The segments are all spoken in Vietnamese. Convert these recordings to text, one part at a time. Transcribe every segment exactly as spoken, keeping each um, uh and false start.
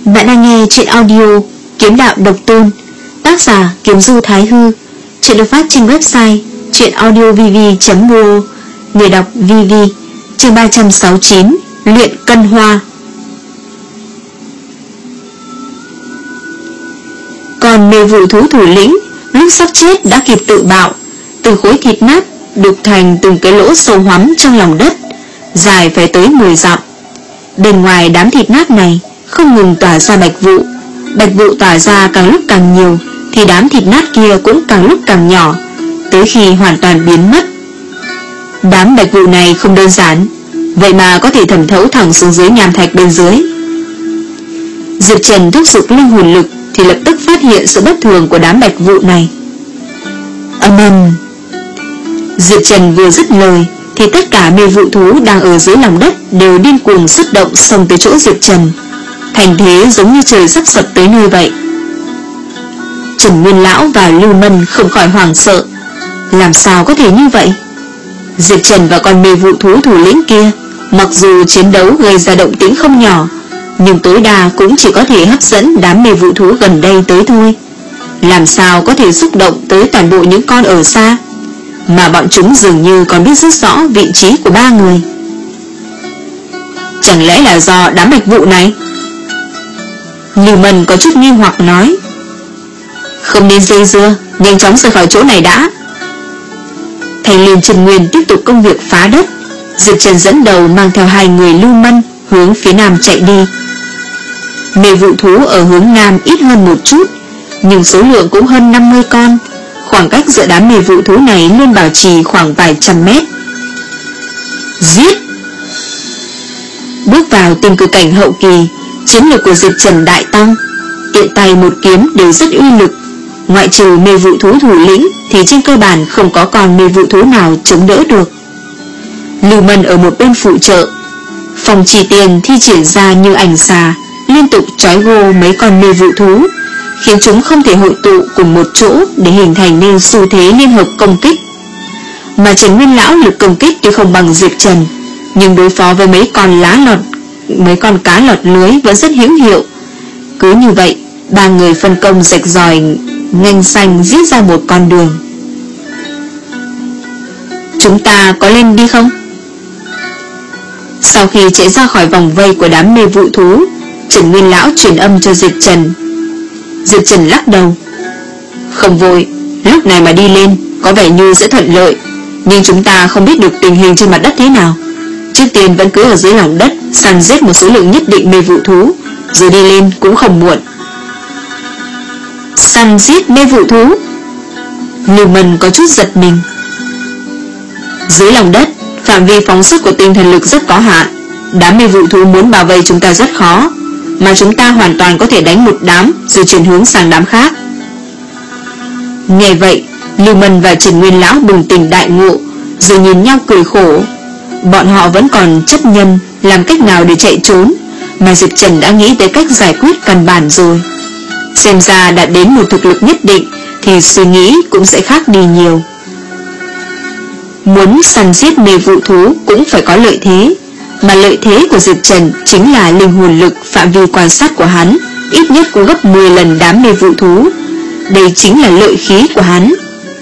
Bạn đang nghe chuyện audio Kiếm Đạo Độc Tôn, tác giả Kiếm Du Thái Hư. Chuyện được phát trên website chuyện audio v v chấm i o. Người đọc vê vê. Chương ba trăm sáu mươi chín. Luyện cân hoa. Còn mê vụ thú thủ lĩnh lúc sắp chết đã kịp tự bạo, từ khối thịt nát đục thành từng cái lỗ sâu hoắm trong lòng đất, dài phải tới mười dặm. Bên ngoài đám thịt nát này không ngừng tỏa ra bạch vụ. Bạch vụ tỏa ra càng lúc càng nhiều, thì đám thịt nát kia cũng càng lúc càng nhỏ, tới khi hoàn toàn biến mất. Đám bạch vụ này không đơn giản, vậy mà có thể thẩm thấu thẳng xuống dưới nham thạch bên dưới. Diệp Trần thúc giục linh hồn lực thì lập tức phát hiện sự bất thường của đám bạch vụ này. Âm ầm. Diệp Trần vừa dứt lời thì tất cả mê vụ thú đang ở dưới lòng đất đều điên cuồng xuất động xông tới chỗ Diệp Trần, thành thế giống như trời sắp sập tới nơi vậy. Trần Nguyên Lão và Lưu Mân không khỏi hoảng sợ. Làm sao có thể như vậy? Diệp Trần và con mê vụ thú thủ lĩnh kia mặc dù chiến đấu gây ra động tĩnh không nhỏ, nhưng tối đa cũng chỉ có thể hấp dẫn đám mê vụ thú gần đây tới thôi. Làm sao có thể xúc động tới toàn bộ những con ở xa, mà bọn chúng dường như còn biết rất rõ vị trí của ba người. Chẳng lẽ là do đám bạch vụ này? Lưu Mân có chút nghi hoặc nói. Không nên dây dưa, nhanh chóng rời khỏi chỗ này đã. Thành Liên Trần Nguyên tiếp tục công việc phá đất. Diệp Trần dẫn đầu mang theo hai người Lưu Mân hướng phía nam chạy đi. Mê vụ thú ở hướng nam ít hơn một chút, nhưng số lượng cũng hơn năm mươi con. Khoảng cách giữa đám mê vụ thú này luôn bảo trì khoảng vài trăm mét. Giết! Bước vào tinh cực cảnh hậu kỳ, chiến lược của Diệp Trần đại tăng, tiện tay một kiếm đều rất uy lực. Ngoại trừ mê vụ thú thủ lĩnh thì trên cơ bản không có con mê vụ thú nào chống đỡ được. Lưu Mân ở một bên phụ trợ, Phòng Chỉ Tiền thi triển ra như ảnh xà, liên tục trói gô mấy con mê vụ thú, khiến chúng không thể hội tụ cùng một chỗ để hình thành nên xu thế liên hợp công kích. Mà Trần Nguyên Lão lực công kích tuy không bằng Diệp Trần, nhưng đối phó với mấy con lá lọt mấy con cá lọt lưới vẫn rất hữu hiệu. Cứ như vậy, ba người phân công rạch ròi nganh xanh giết ra một con đường. Chúng ta có lên đi không? Sau khi chạy ra khỏi vòng vây của đám mê vụ thú, Trần Nguyên Lão truyền âm cho Diệp Trần. Diệp Trần lắc đầu. Không vội, lúc này mà đi lên có vẻ như sẽ thuận lợi, nhưng chúng ta không biết được tình hình trên mặt đất thế nào. Trước tiên vẫn cứ ở dưới lòng đất săn giết một số lượng nhất định mê vụ thú, rồi đi lên cũng không muộn. Săn giết mê vụ thú? Lưu Mân có chút giật mình. Dưới lòng đất, phạm vi phóng xuất của tinh thần lực rất có hạn, đám mê vụ thú muốn bảo vệ chúng ta rất khó, mà chúng ta hoàn toàn có thể đánh một đám rồi chuyển hướng sang đám khác. Nghe vậy, Lưu Mân và Trần Nguyên Lão bừng tỉnh đại ngộ, rồi nhìn nhau cười khổ. Bọn họ vẫn còn chấp nhân làm cách nào để chạy trốn, mà Diệp Trần đã nghĩ tới cách giải quyết căn bản rồi. Xem ra đã đến một thực lực nhất định thì suy nghĩ cũng sẽ khác đi nhiều. Muốn săn giết mê vụ thú cũng phải có lợi thế, mà lợi thế của Diệp Trần chính là linh hồn lực. Phạm vi quan sát của hắn ít nhất cũng gấp mười lần đám mê vụ thú. Đây chính là lợi khí của hắn.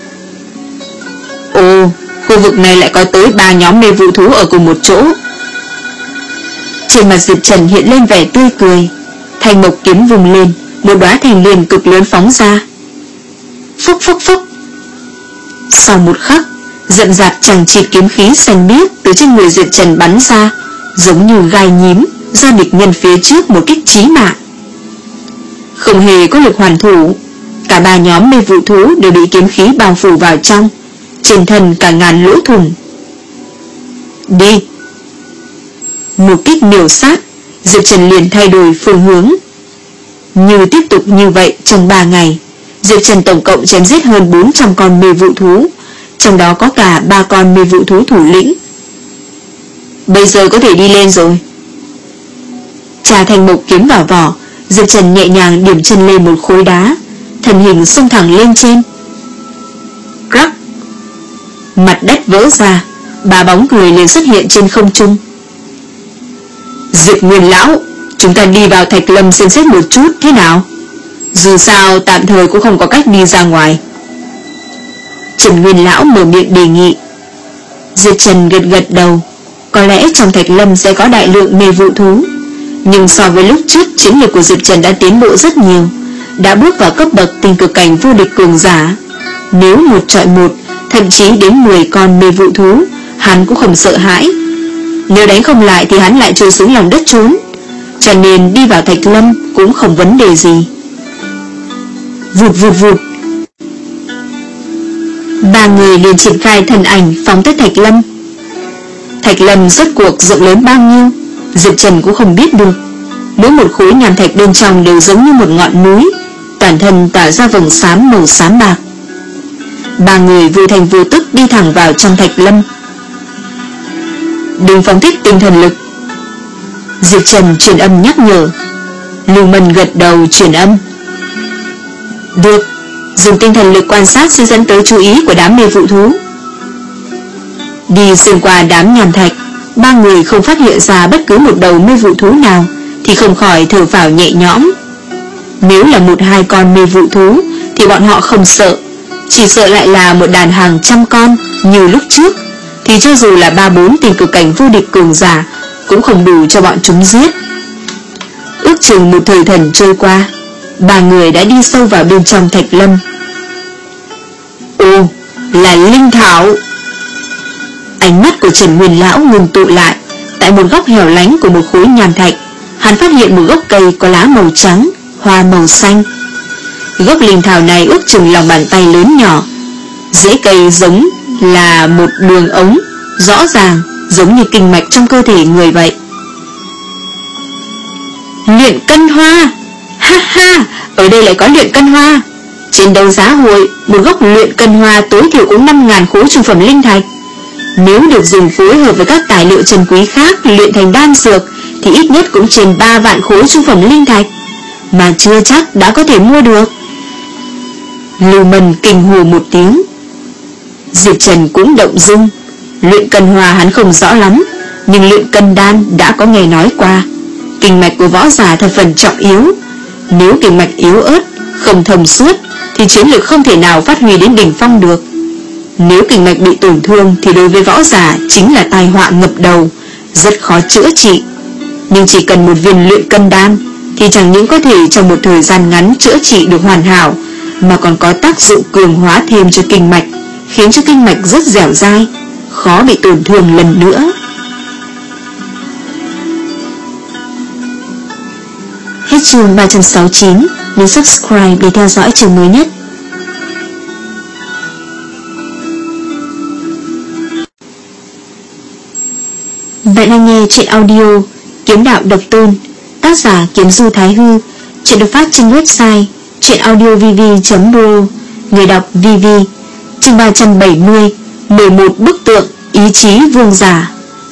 Ồ, khu vực này lại có tới ba nhóm mê vụ thú ở cùng một chỗ. Trên mặt Diệp Trần hiện lên vẻ tươi cười. Thanh mộc kiếm vùng lên, một đóa thành liên cực lớn phóng ra. Phúc phúc phúc. Sau một khắc, rậm rạp chằng chịt kiếm khí xanh biếc từ trên người Diệp Trần bắn ra, giống như gai nhím ra địch nhân phía trước một kích chí mạng. Không hề có lực hoàn thủ, cả ba nhóm mê vụ thú đều bị kiếm khí bao phủ vào trong, trên thân cả ngàn lỗ thủng. Đi! Một kích miểu sát, Diệp Trần liền thay đổi phương hướng. Như tiếp tục như vậy trong ba ngày, Diệp Trần tổng cộng chém giết hơn bốn trăm con mê vụ thú, trong đó có cả ba con mê vụ thú thủ lĩnh. Bây giờ có thể đi lên rồi. Trà thanh mộc kiếm vào vỏ, Diệp Trần nhẹ nhàng điểm chân lên một khối đá, thân hình xông thẳng lên trên. Rắc! Mặt đất vỡ ra, ba bóng người liền xuất hiện trên không trung. Diệp Nguyên Lão, Chúng ta đi vào Thạch Lâm xem xét một chút thế nào? Dù sao tạm thời cũng không có cách đi ra ngoài. Trần Nguyên Lão mở miệng đề nghị. Diệp Trần gật gật đầu. Có lẽ trong Thạch Lâm sẽ có đại lượng mê vụ thú, nhưng so với lúc trước, chiến lược của Diệp Trần đã tiến bộ rất nhiều, đã bước vào cấp bậc tinh cực cảnh vô địch cường giả. Nếu một trọi một, thậm chí đến mười con mê vụ thú, hắn cũng không sợ hãi. Nếu đánh không lại thì hắn lại trôi xuống lòng đất trốn, cho nên đi vào Thạch Lâm cũng không vấn đề gì. Vụt vụt vụt, ba người liền triển khai thần ảnh phóng tới Thạch Lâm. Thạch Lâm rốt cuộc rộng lớn bao nhiêu, Diệp Trần cũng không biết được. Mỗi một khối nham thạch bên trong đều giống như một ngọn núi, toàn thân tỏa ra vầng xám màu xám bạc. Ba người vô thành vô tức đi thẳng vào trong Thạch Lâm. Đừng phóng thích tinh thần lực, Diệp Trần truyền âm nhắc nhở. Lưu Mân gật đầu truyền âm. Được, dùng tinh thần lực quan sát sẽ dẫn tới chú ý của đám mê vụ thú. Đi xuyên qua đám nham thạch, ba người không phát hiện ra bất cứ một đầu mê vụ thú nào thì không khỏi thở phào nhẹ nhõm. Nếu là một hai con mê vụ thú thì bọn họ không sợ, chỉ sợ lại là một đàn hàng trăm con như lúc trước thì cho dù là ba bốn tinh cực cảnh vô địch cường giả cũng không đủ cho bọn chúng giết. Ước chừng một thời thần trôi qua, ba người đã đi sâu vào bên trong Thạch Lâm. Ồ, là linh thảo. Ánh mắt của Trần Nguyên Lão ngừng tụ lại. Tại một góc hẻo lánh của một khối nham thạch, hắn phát hiện một gốc cây có lá màu trắng, hoa màu xanh. Gốc linh thảo này ước chừng lòng bàn tay lớn nhỏ. Rễ cây giống là một đường ống, rõ ràng giống như kinh mạch trong cơ thể người vậy. Luyện cân hoa. Ha ha, ở đây lại có luyện cân hoa. Trên đấu giá hội, một gốc luyện cân hoa tối thiểu cũng năm ngàn khối trung phẩm linh thạch. Nếu được dùng phối hợp với các tài liệu trân quý khác luyện thành đan dược thì ít nhất cũng trên ba vạn khối trung phẩm linh thạch, mà chưa chắc đã có thể mua được. Lưu Mân kinh hô một tiếng. Diệp Trần cũng động dung. Luyện cân hoa hắn không rõ lắm, nhưng luyện cân đan đã có nghe nói qua. Kinh mạch của võ giả thật phần trọng yếu. Nếu kinh mạch yếu ớt, không thông suốt thì chiến lược không thể nào phát huy đến đỉnh phong được. Nếu kinh mạch bị tổn thương thì đối với võ giả chính là tai họa ngập đầu, rất khó chữa trị. Nhưng chỉ cần một viên luyện cân đan thì chẳng những có thể trong một thời gian ngắn chữa trị được hoàn hảo, mà còn có tác dụng cường hóa thêm cho kinh mạch, khiến cho kinh mạch rất dẻo dai, khó bị tổn thương lần nữa. Hết chương ba trăm sáu mươi chín. Nhấn subscribe để theo dõi chương mới nhất. Bạn đang nghe truyện audio Kiếm Đạo Độc Tôn, tác giả Kiếm Du Thái Hư. Truyện được phát trên website truyệnaudiovv chấm pro, người đọc vê vê. Chương ba trăm bảy mươi. mười một bức tượng ý chí vương giả.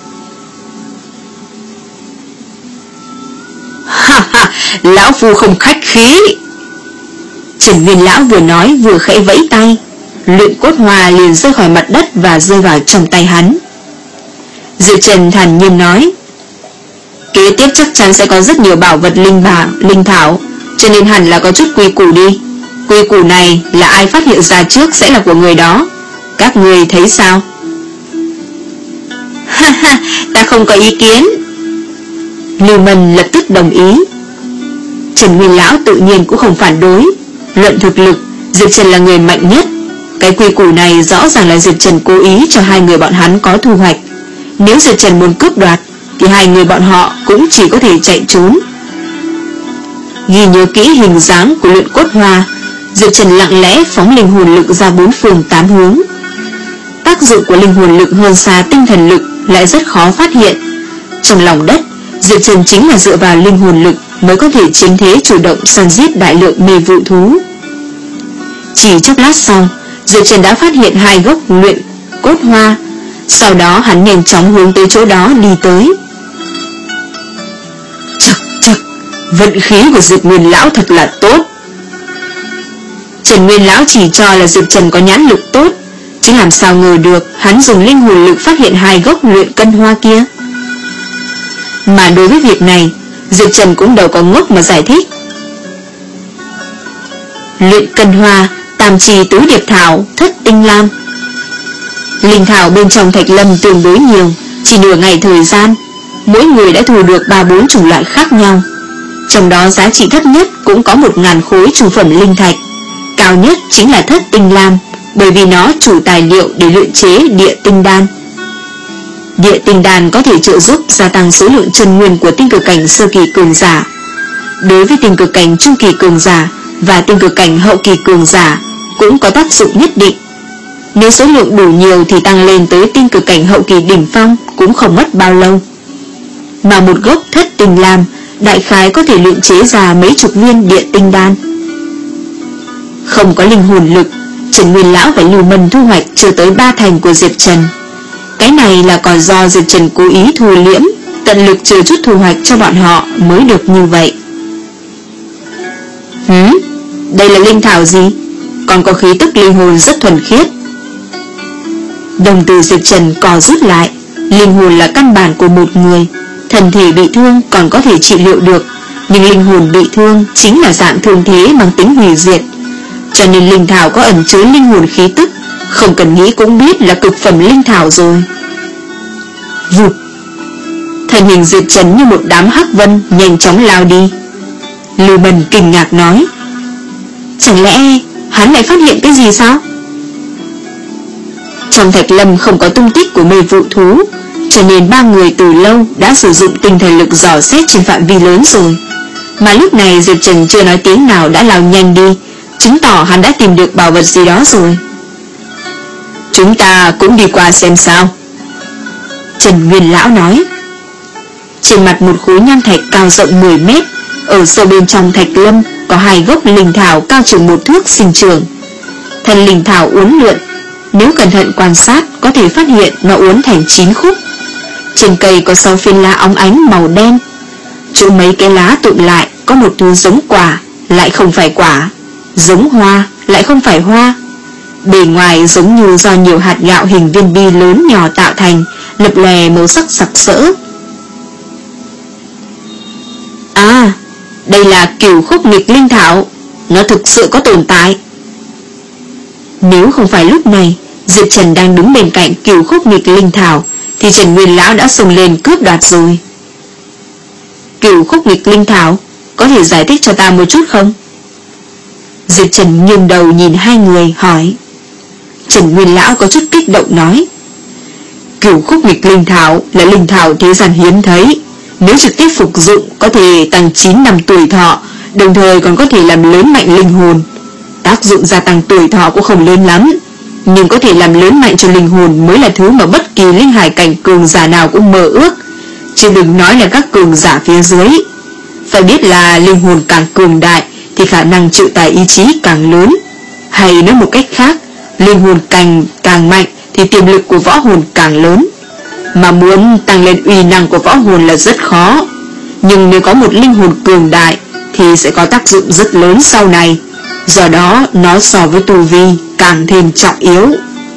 Ha ha, lão phu không khách khí. Trần Nguyên Lão vừa nói vừa khẽ vẫy tay, luyện cốt hoa liền rơi khỏi mặt đất và rơi vào trong tay hắn. Diệp Trần thản nhiên nói, kế tiếp chắc chắn sẽ có rất nhiều bảo vật linh bảo, linh thảo, cho nên hẳn là có chút quy củ đi. Quy củ này là ai phát hiện ra trước sẽ là của người đó. Các người thấy sao? Ha ha, ta không có ý kiến. Lưu Mân lập tức đồng ý. Trần Nguyên Lão tự nhiên cũng không phản đối. Luận thực lực, Diệp Trần là người mạnh nhất. Cái quy củ này rõ ràng là Diệp Trần cố ý cho hai người bọn hắn có thu hoạch. Nếu Diệp Trần muốn cướp đoạt thì hai người bọn họ cũng chỉ có thể chạy trốn. Ghi nhớ kỹ hình dáng của luyện cốt hoa, Diệp Trần lặng lẽ phóng linh hồn lực ra bốn phương tám hướng. Tác dụng của linh hồn lực hơn xa tinh thần lực lại rất khó phát hiện. Trong lòng đất, Diệp Trần chính là dựa vào linh hồn lực mới có thể chiến thế chủ động săn giết đại lượng mê vụ thú. Chỉ chốc lát sau, Diệp Trần đã phát hiện hai gốc luyện cốt hoa. Sau đó hắn nhanh chóng hướng tới chỗ đó đi tới. Chậc chậc, vận khí của Diệp Nguyên Lão thật là tốt. Trần Nguyên Lão chỉ cho là Diệp Trần có nhãn lực tốt, chứ làm sao ngờ được hắn dùng linh hồn lực phát hiện hai gốc luyện cân hoa kia. Mà đối với việc này, Diệp Trần cũng đâu có ngốc mà giải thích. Luyện cân hoa, tam trì tứ điệp thảo, thất tinh lam. Linh thảo bên trong thạch lâm tương đối nhiều, chỉ nửa ngày thời gian, mỗi người đã thu được ba bốn chủng loại khác nhau. Trong đó giá trị thấp nhất cũng có một ngàn khối trung phẩm linh thạch, cao nhất chính là thất tinh lam, bởi vì nó chủ tài liệu để luyện chế địa tinh đan. Địa tinh đan có thể trợ giúp gia tăng số lượng chân nguyên của tinh cực cảnh sơ kỳ cường giả. Đối với tinh cực cảnh trung kỳ cường giả và tinh cực cảnh hậu kỳ cường giả cũng có tác dụng nhất định. Nếu số lượng đủ nhiều thì tăng lên tới tinh cực cảnh hậu kỳ đỉnh phong cũng không mất bao lâu. Mà một gốc thất tinh lam đại khái có thể luyện chế ra mấy chục viên địa tinh đan. Không có linh hồn lực, Trần Nguyên Lão và Lưu Mân thu hoạch chưa tới ba thành của Diệp Trần. Cái này là còn do Diệp Trần cố ý thu liễm, tận lực chờ chút thu hoạch cho bọn họ mới được như vậy. Hứ, đây là linh thảo gì? Còn có khí tức linh hồn rất thuần khiết. Đồng tử Diệp Trần co rút lại. Linh hồn là căn bản của một người. Thân thể bị thương còn có thể trị liệu được, nhưng linh hồn bị thương chính là dạng thương thế mang tính hủy diệt. Cho nên linh thảo có ẩn chứa linh hồn khí tức, không cần nghĩ cũng biết là cực phẩm linh thảo rồi. Vụt, thân hình Diệp Trần như một đám hắc vân nhanh chóng lao đi. Lưu Mân kinh ngạc nói, chẳng lẽ hắn lại phát hiện cái gì sao? Trong thạch lâm không có tung tích của mê vụ thú, cho nên ba người từ lâu đã sử dụng tinh thần lực dò xét trên phạm vi lớn rồi. Mà lúc này Diệp Trần chưa nói tiếng nào đã lao nhanh đi, chứng tỏ hắn đã tìm được bảo vật gì đó rồi. Chúng ta cũng đi qua xem sao, Trần Nguyên Lão nói. Trên mặt một khối nham thạch cao rộng mười mét, ở sâu bên trong thạch lâm có hai gốc linh thảo cao chừng một thước sinh trưởng. Thân linh thảo uốn lượn, nếu cẩn thận quan sát có thể phát hiện nó uốn thành chín khúc. Trên cây có sáu phiến lá óng ánh màu đen, chỗ mấy cái lá tụm lại có một thứ giống quả lại không phải quả, giống hoa lại không phải hoa. Bề ngoài giống như do nhiều hạt gạo hình viên bi lớn nhỏ tạo thành, lập lòe màu sắc sặc sỡ. À, đây là cửu khúc nghịch linh thảo, nó thực sự có tồn tại. Nếu không phải lúc này Diệp Trần đang đứng bên cạnh cửu khúc nghịch linh thảo thì Trần Nguyên Lão đã xông lên cướp đoạt rồi. Cửu khúc nghịch linh thảo, có thể giải thích cho ta một chút không? Diệp Trần nghiêng đầu nhìn hai người hỏi. Trần Nguyên Lão có chút kích động nói, cửu khúc nghịch linh thảo là linh thảo thế gian hiếm thấy, nếu trực tiếp phục dụng có thể tăng chín năm tuổi thọ, đồng thời còn có thể làm lớn mạnh linh hồn. Tác dụng gia tăng tuổi thọ cũng không lớn lắm, nhưng có thể làm lớn mạnh cho linh hồn mới là thứ mà bất kỳ linh hải cảnh cường giả nào cũng mơ ước, chứ đừng nói là các cường giả phía dưới. Phải biết là linh hồn càng cường đại thì khả năng chịu tải ý chí càng lớn, hay nói một cách khác, linh hồn càng càng mạnh thì tiềm lực của võ hồn càng lớn. Mà muốn tăng lên uy năng của võ hồn là rất khó, nhưng nếu có một linh hồn cường đại thì sẽ có tác dụng rất lớn sau này. Do đó nó so với tu vi càng thêm trọng yếu.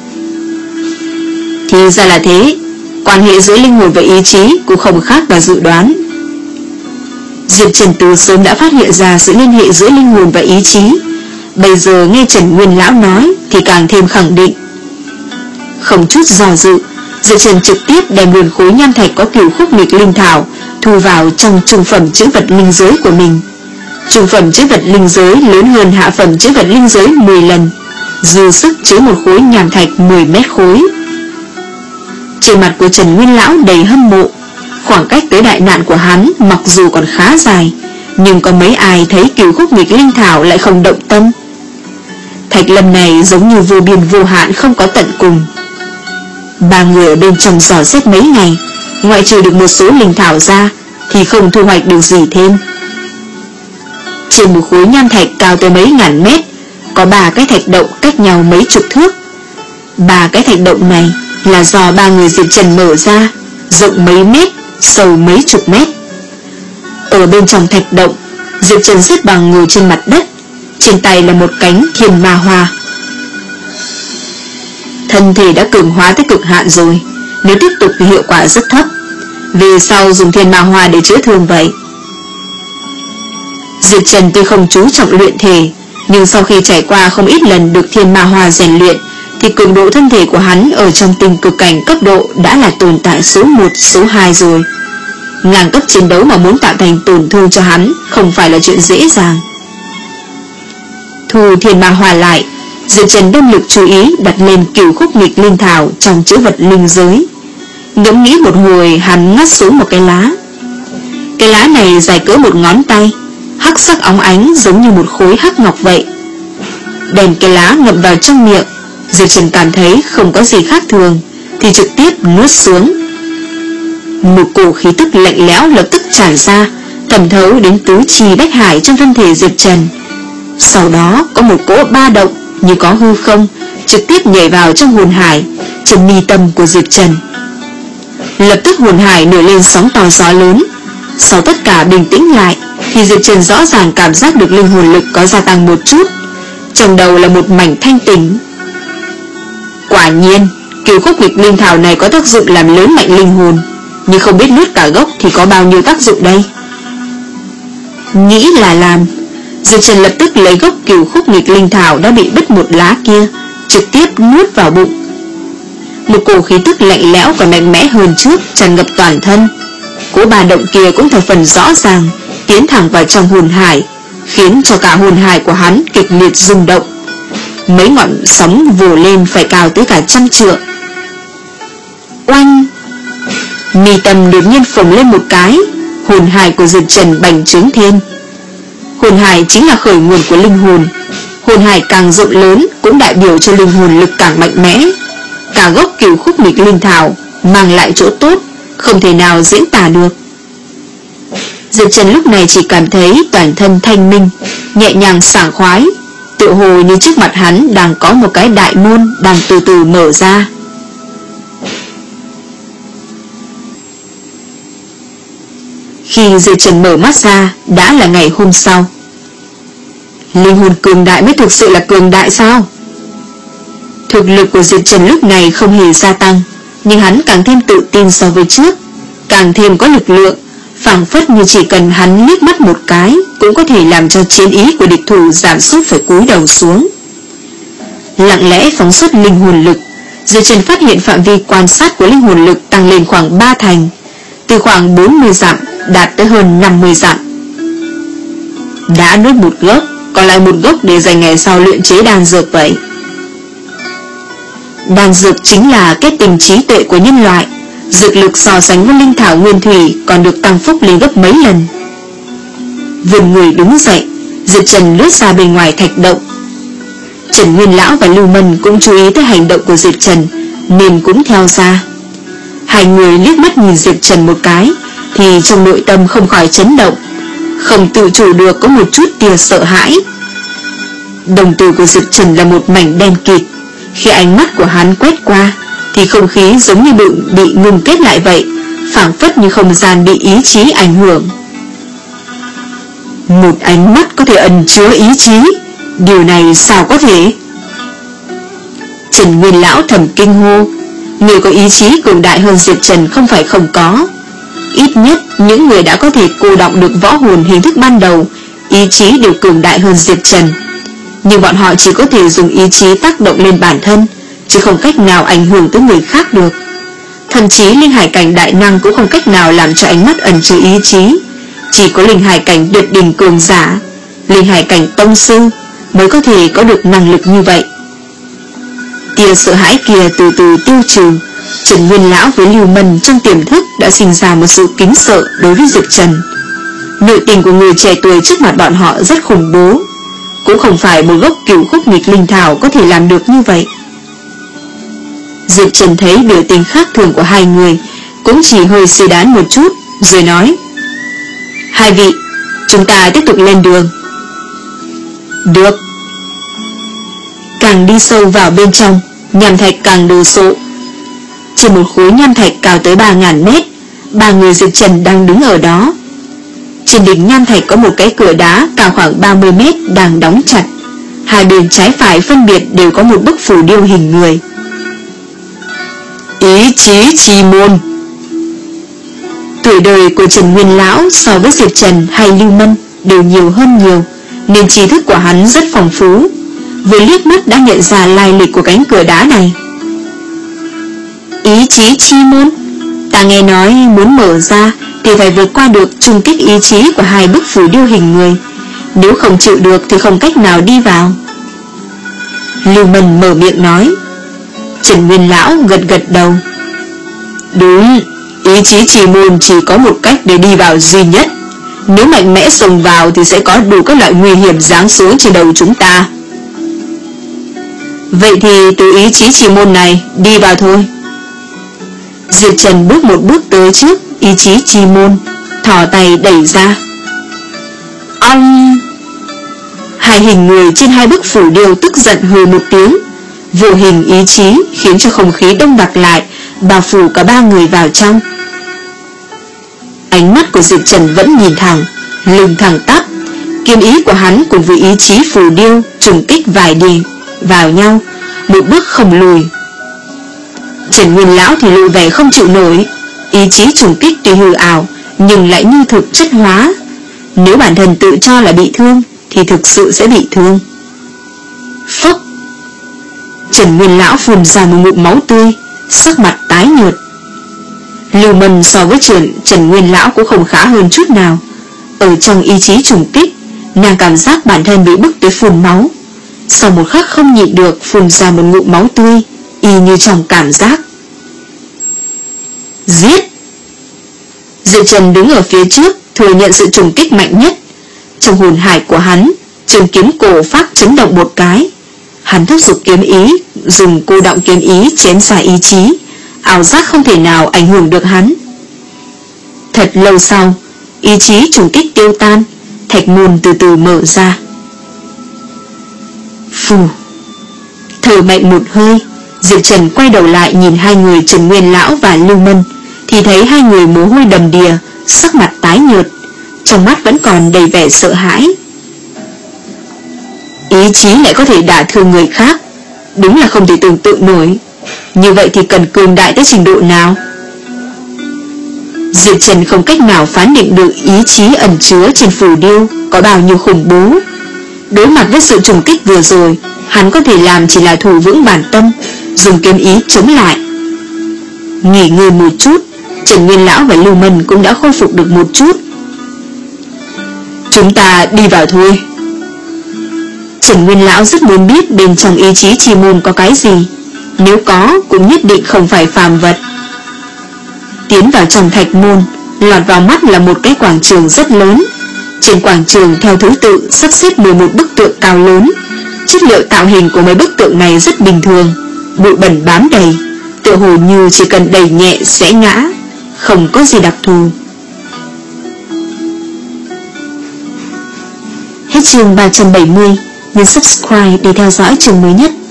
Thì ra là thế, quan hệ giữa linh hồn và ý chí cũng không khác và dự đoán. Diệp Trần từ sớm đã phát hiện ra sự liên hệ giữa linh hồn và ý chí, bây giờ nghe Trần Nguyên Lão nói thì càng thêm khẳng định. Không chút do dự, Diệp Trần trực tiếp đem luôn khối nham thạch có cửu khúc nghịch linh thảo thu vào trong trung phẩm chữ vật linh giới của mình. Trung phẩm chữ vật linh giới lớn hơn hạ phẩm chữ vật linh giới mười lần, dư sức chứa một khối nham thạch mười mét khối. Trên mặt của Trần Nguyên Lão đầy hâm mộ. Khoảng cách tới đại nạn của hắn mặc dù còn khá dài, nhưng có mấy ai thấy cửu khúc nghịch linh thảo lại không động tâm. Thạch lâm này giống như vô biên vô hạn, không có tận cùng. Ba người ở bên trong dò xét mấy ngày, ngoại trừ được một số linh thảo ra thì không thu hoạch được gì thêm. Trên một khối nham thạch cao tới mấy ngàn mét có ba cái thạch động cách nhau mấy chục thước. Ba cái thạch động này là do ba người Diệp Trần mở ra, rộng mấy mét, sâu mấy chục mét. Ở bên trong thạch động, Diệp Trần xếp bằng ngồi trên mặt đất, trên tay là một cánh thiên ma hoa. Thân thể đã cường hóa tới cực hạn rồi, nếu tiếp tục thì hiệu quả rất thấp. Về sau dùng thiên ma hoa để chữa thương vậy. Diệp Trần tuy không chú trọng luyện thể, nhưng sau khi trải qua không ít lần được thiên ma hoa rèn luyện, thì cường độ thân thể của hắn ở trong tinh cực cảnh cấp độ đã là tồn tại số một, số hai rồi. Ngang cấp chiến đấu mà muốn tạo thành tổn thương cho hắn không phải là chuyện dễ dàng. Thu thiên ma hoa lại, Diệp Trần đem lực chú ý đặt lên Cửu Khúc Nghịch Linh Thảo trong chữ vật linh giới. Ngẫm nghĩ một hồi, hắn ngắt xuống một cái lá. Cái lá này dài cỡ một ngón tay, hắc sắc óng ánh giống như một khối hắc ngọc vậy. Đem cái lá ngậm vào trong miệng, Diệp Trần cảm thấy không có gì khác thường thì trực tiếp nuốt xuống. Một cổ khí tức lạnh lẽo lập tức tràn ra, thẩm thấu đến tứ chi bách hải trong thân thể Diệp Trần. Sau đó có một cỗ ba động như có hư không trực tiếp nhảy vào trong hồn hải, trên mi tâm của Diệp Trần. Lập tức hồn hải nổi lên sóng to gió lớn. Sau tất cả bình tĩnh lại thì Diệp Trần rõ ràng cảm giác được linh hồn lực có gia tăng một chút. Trong đầu là một mảnh thanh tỉnh. Quả nhiên Cửu Khúc Nghịch Linh Thảo này có tác dụng làm lớn mạnh linh hồn, nhưng không biết nuốt cả gốc thì có bao nhiêu tác dụng đây. Nghĩ là làm, Diệp Trần lập tức lấy gốc Cửu Khúc Nghịch Linh Thảo đã bị đứt một lá kia, trực tiếp nuốt vào bụng. Một cổ khí tức lạnh lẽo và mạnh mẽ hơn trước tràn ngập toàn thân. Cỗ bà động kia cũng thập phần rõ ràng, tiến thẳng vào trong hồn hải, khiến cho cả hồn hải của hắn kịch liệt rung động. Mấy ngọn sóng vồ lên phải cao tới cả trăm trượng. Oanh! Mi tâm đột nhiên phồng lên một cái, hồn hải của Diệp Trần bành trướng thêm. Hồn hải chính là khởi nguồn của linh hồn. Hồn hải càng rộng lớn cũng đại biểu cho linh hồn lực càng mạnh mẽ. Cả gốc Cửu Khúc Nghịch Linh Thảo mang lại chỗ tốt không thể nào diễn tả được. Diệp Trần lúc này chỉ cảm thấy toàn thân thanh minh, nhẹ nhàng sảng khoái, tựa hồ như trước mặt hắn đang có một cái đại môn đang từ từ mở ra. Khi Diệp Trần mở mắt ra đã là ngày hôm sau. Linh hồn cường đại mới thực sự là cường đại sao? Thực lực của Diệp Trần lúc này không hề gia tăng, nhưng hắn càng thêm tự tin so với trước, càng thêm có lực lượng, phảng phất như chỉ cần hắn liếc mắt một cái cũng có thể làm cho chiến ý của địch thủ giảm sút phải cúi đầu xuống. Lặng lẽ phóng xuất linh hồn lực, Diệp Trần phát hiện phạm vi quan sát của linh hồn lực tăng lên khoảng ba thành, từ khoảng bốn mươi dặm đạt tới hơn năm mươi dặm. Đã nuốt một gốc, còn lại một gốc để dành ngày sau luyện chế đan dược vậy. Đan dược chính là kết tinh trí tuệ của nhân loại, dược lực so sánh với linh thảo nguyên thủy còn được tăng phúc lên gấp mấy lần. Vươn người đứng dậy, Diệp Trần lướt ra bên ngoài thạch động. Trần Nguyên Lão và Lưu Mân cũng chú ý tới hành động của Diệp Trần nên cũng theo ra. Hai người liếc mắt nhìn Diệp Trần một cái thì trong nội tâm không khỏi chấn động, không tự chủ được có một chút tia sợ hãi. Đồng tử của Diệp Trần là một mảnh đen kịt, khi ánh mắt của hắn quét qua thì không khí giống như bị, bị ngừng kết lại vậy, phảng phất như không gian bị ý chí ảnh hưởng. Một ánh mắt có thể ẩn chứa ý chí, điều này sao có thể? Trần Nguyên Lão thầm kinh hô, người có ý chí cường đại hơn Diệp Trần không phải không có. Ít nhất những người đã có thể cô đọng được võ hồn hình thức ban đầu, ý chí đều cường đại hơn Diệp Trần. Nhưng bọn họ chỉ có thể dùng ý chí tác động lên bản thân, chứ không cách nào ảnh hưởng tới người khác được. Thậm chí linh hải cảnh đại năng cũng không cách nào làm cho ánh mắt ẩn chứa ý chí. Chỉ có linh hải cảnh tuyệt đỉnh cường giả, linh hải cảnh tông sư mới có thể có được năng lực như vậy. Tia sợ hãi kia từ từ tiêu trừ. Trần Nguyên Lão với Lưu Mân trong tiềm thức đã sinh ra một sự kính sợ đối với Diệp Trần. Nội tình của người trẻ tuổi trước mặt bọn họ rất khủng bố, cũng không phải một gốc Cửu Khúc Nghịch Linh Thảo có thể làm được như vậy. Diệp Trần thấy biểu tình khác thường của hai người, cũng chỉ hơi suy đoán một chút, rồi nói: hai vị, chúng ta tiếp tục lên đường. Được. Càng đi sâu vào bên trong, nham thạch càng đồ sộ. Trên một khối nham thạch cao tới ba ngàn mét, ba người Diệp Trần đang đứng ở đó. Trên đỉnh nham thạch có một cái cửa đá cao khoảng ba mươi mét đang đóng chặt. Hai bên trái phải phân biệt đều có một bức phù điêu hình người. Ý chí chi môn. Tuổi đời của Trần Nguyên Lão so với Diệp Trần hay Lưu Mân đều nhiều hơn nhiều, nên trí thức của hắn rất phong phú. Vừa liếc mắt đã nhận ra lai lịch của cánh cửa đá này. Ý chí chi môn, ta nghe nói muốn mở ra thì phải vượt qua được trùng kích ý chí của hai bức phù điêu hình người. Nếu không chịu được thì không cách nào đi vào. Lưu Mân mở miệng nói. Trần Nguyên Lão gật gật đầu. Đúng, ý chí chi môn chỉ có một cách để đi vào duy nhất. Nếu mạnh mẽ xông vào thì sẽ có đủ các loại nguy hiểm giáng xuống trên đầu chúng ta. Vậy thì từ ý chí chi môn này đi vào thôi. Diệp Trần bước một bước tới trước ý chí chi môn, thò tay đẩy ra. Ông! Hai hình người trên hai bức phủ điêu tức giận hừ một tiếng. Vô hình ý chí khiến cho không khí đông đặc lại, bao phủ cả ba người vào trong. Ánh mắt của Diệp Trần vẫn nhìn thẳng, lưng thẳng tắp. Kiếm ý của hắn cùng với ý chí phù điêu trùng kích vài điểm vào nhau, một bước không lùi. Trần Nguyên Lão thì lộ vẻ không chịu nổi. Ý chí trùng kích tuy hư ảo nhưng lại như thực chất hóa. Nếu bản thân tự cho là bị thương thì thực sự sẽ bị thương. Phốc! Trần Nguyên Lão phun ra một ngụm máu tươi, sắc mặt tái nhợt. Lưu Mân so với Trần, Trần Nguyên Lão cũng không khá hơn chút nào. Ở trong ý chí trùng kích, nàng cảm giác bản thân bị bức tới phun máu. Sau một khắc không nhịn được phun ra một ngụm máu tươi, y như trong cảm giác. Giết! Diệp Trần đứng ở phía trước, thừa nhận sự trùng kích mạnh nhất. Trong hồn hải của hắn, trường kiếm cổ phát chấn động một cái. Hắn thúc giục kiếm ý, dùng cô động kiếm ý chém xả ý chí, ảo giác không thể nào ảnh hưởng được hắn. Thật lâu sau, ý chí trùng kích tiêu tan, thạch môn từ từ mở ra. Phù! Thở mạnh một hơi, Diệp Trần quay đầu lại nhìn hai người Trần Nguyên Lão và Lưu Mân, thì thấy hai người mồ hôi đầm đìa, sắc mặt tái nhợt, trong mắt vẫn còn đầy vẻ sợ hãi. Ý chí lại có thể đả thương người khác, đúng là không thể tưởng tượng nổi. Như vậy thì cần cường đại tới trình độ nào? Diệp Trần không cách nào phán định được ý chí ẩn chứa trên phù điêu có bao nhiêu khủng bố. Đối mặt với sự trùng kích vừa rồi, hắn có thể làm chỉ là thủ vững bản tâm, dùng kiếm ý chống lại. Nghỉ ngơi một chút, Trần Nguyên Lão và Lưu Mân cũng đã khôi phục được một chút. Chúng ta đi vào thôi. Trần Nguyên Lão rất muốn biết bên trong ý chí chi môn có cái gì. Nếu có cũng nhất định không phải phàm vật. Tiến vào trong thạch môn, lọt vào mắt là một cái quảng trường rất lớn. Trên quảng trường theo thứ tự sắp xếp mười một bức tượng cao lớn. Chất liệu tạo hình của mấy bức tượng này rất bình thường, bụi bẩn bám đầy, tựa hồ như chỉ cần đẩy nhẹ sẽ ngã, không có gì đặc thù. Hết chương ba trăm bảy mươi, nhấn subscribe để theo dõi chương mới nhất.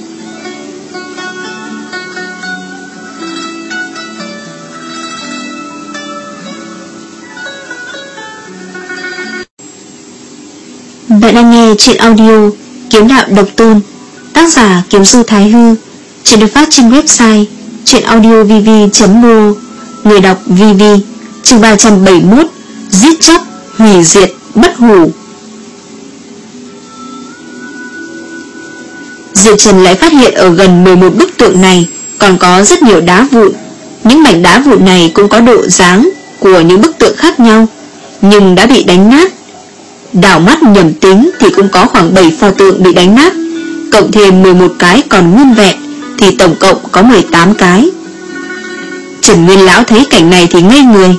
Bạn đang nghe truyện audio Kiếm Đạo Độc Tôn, tác giả Kiếm Du Thái Hư. Truyện được phát trên website truyệnaudiovv chấm mô, người đọc vê vê. Chương ba trăm bảy mươi mốt, giết chóc, hủy diệt, bất hủ. Diệp Trần lại phát hiện ở gần mười một bức tượng này còn có rất nhiều đá vụn. Những mảnh đá vụn này cũng có độ dáng của những bức tượng khác nhau, nhưng đã bị đánh nát. Đảo mắt nhầm tính thì cũng có khoảng bảy pho tượng bị đánh nát, cộng thêm mười một cái còn nguyên vẹn thì tổng cộng có mười tám cái. Trần Nguyên Lão thấy cảnh này thì ngây người.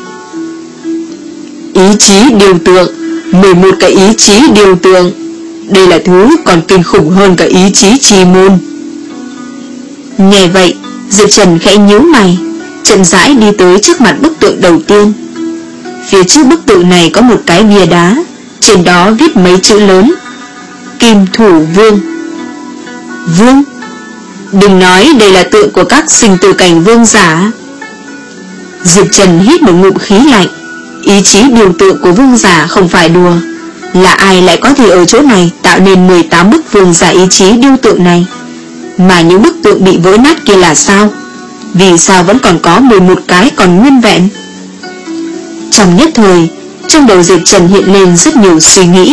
Ý chí điều tượng, mười một cái ý chí điều tượng, đây là thứ còn kinh khủng hơn cả ý chí chi môn. Nghe vậy, Diệp Trần khẽ nhíu mày, chậm rãi đi tới trước mặt bức tượng đầu tiên. Phía trước bức tượng này có một cái bia đá, trên đó viết mấy chữ lớn: Kim Thủ Vương. Vương? Đừng nói đây là tượng của các sinh tử cảnh vương giả. Diệp Trần hít một ngụm khí lạnh. Ý chí điều tượng của vương giả không phải đùa. Là ai lại có thể ở chỗ này tạo nên mười tám bức vương giả ý chí điêu tượng này? Mà những bức tượng bị vỡ nát kia là sao? Vì sao vẫn còn có mười một cái còn nguyên vẹn? Trong nhất thời, Trong đầu Diệp Trần hiện lên rất nhiều suy nghĩ.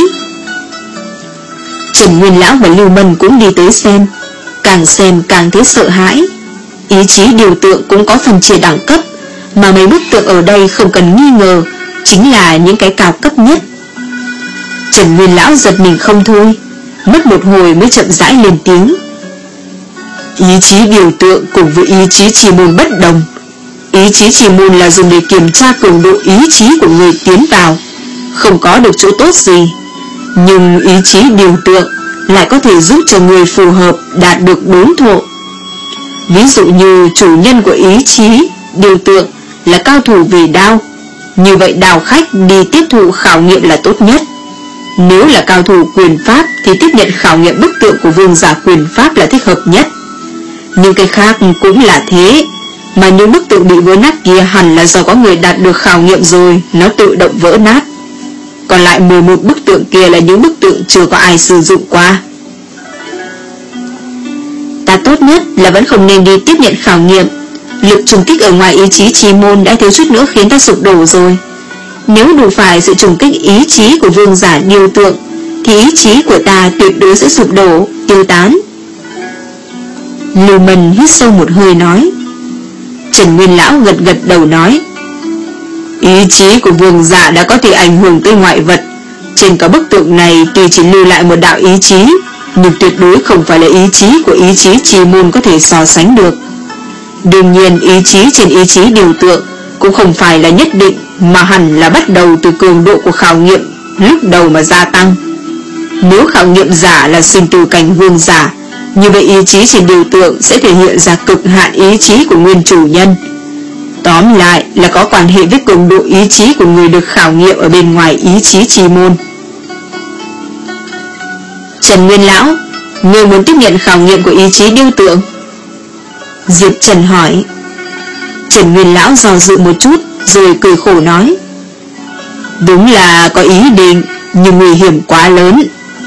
Trần Nguyên Lão và Lưu Mân cũng đi tới xem, càng xem càng thấy sợ hãi. Ý chí điều tượng cũng có phần chia đẳng cấp, mà mấy bức tượng ở đây không cần nghi ngờ chính là những cái cao cấp nhất. Trần Nguyên Lão giật mình không thôi, mất một hồi mới chậm rãi lên tiếng. Ý chí điều tượng cùng với ý chí chi môn bất đồng. Ý chí chi môn là dùng để kiểm tra cường độ ý chí của người tiến vào, không có được chỗ tốt gì. Nhưng ý chí điều tượng lại có thể giúp cho người phù hợp đạt được đốn thộ. Ví dụ như chủ nhân của ý chí điều tượng là cao thủ về đao, như vậy đao khách đi tiếp thụ khảo nghiệm là tốt nhất. Nếu là cao thủ quyền pháp thì tiếp nhận khảo nghiệm bức tượng của vương giả quyền pháp là thích hợp nhất. Nhưng cái khác cũng là thế, mà những bức tượng bị vỡ nát kia hẳn là do có người đạt được khảo nghiệm rồi, nó tự động vỡ nát. Còn lại mười một bức tượng kia là những bức tượng chưa có ai sử dụng qua. Ta tốt nhất là vẫn không nên đi tiếp nhận khảo nghiệm. Lực trùng kích ở ngoài ý chí chi môn đã thiếu chút nữa khiến ta sụp đổ rồi. Nếu đủ phải sự trùng kích ý chí của vương giả điều tượng thì ý chí của ta tuyệt đối sẽ sụp đổ, tiêu tán. Lưu Mân hít sâu một hơi nói. Trần Nguyên Lão gật gật đầu nói, ý chí của vương giả đã có thể ảnh hưởng tới ngoại vật. Trên cả bức tượng này tuy chỉ lưu lại một đạo ý chí, nhưng tuyệt đối không phải là ý chí của ý chí chi môn có thể so sánh được. Đương nhiên ý chí trên ý chí điều tượng cũng không phải là nhất định, mà hẳn là bắt đầu từ cường độ của khảo nghiệm lúc đầu mà gia tăng. Nếu khảo nghiệm giả là sinh tử cảnh vương giả, như vậy ý chí trên điều tượng sẽ thể hiện ra cực hạn ý chí của nguyên chủ nhân. Tóm lại là có quan hệ với cường độ ý chí của người được khảo nghiệm ở bên ngoài ý chí chi môn. Trần Nguyên Lão, ngươi muốn tiếp nhận khảo nghiệm của ý chí điều tượng? Diệp Trần hỏi. Trần Nguyên Lão do dự một chút rồi cười khổ nói, đúng là có ý định, nhưng nguy hiểm quá lớn.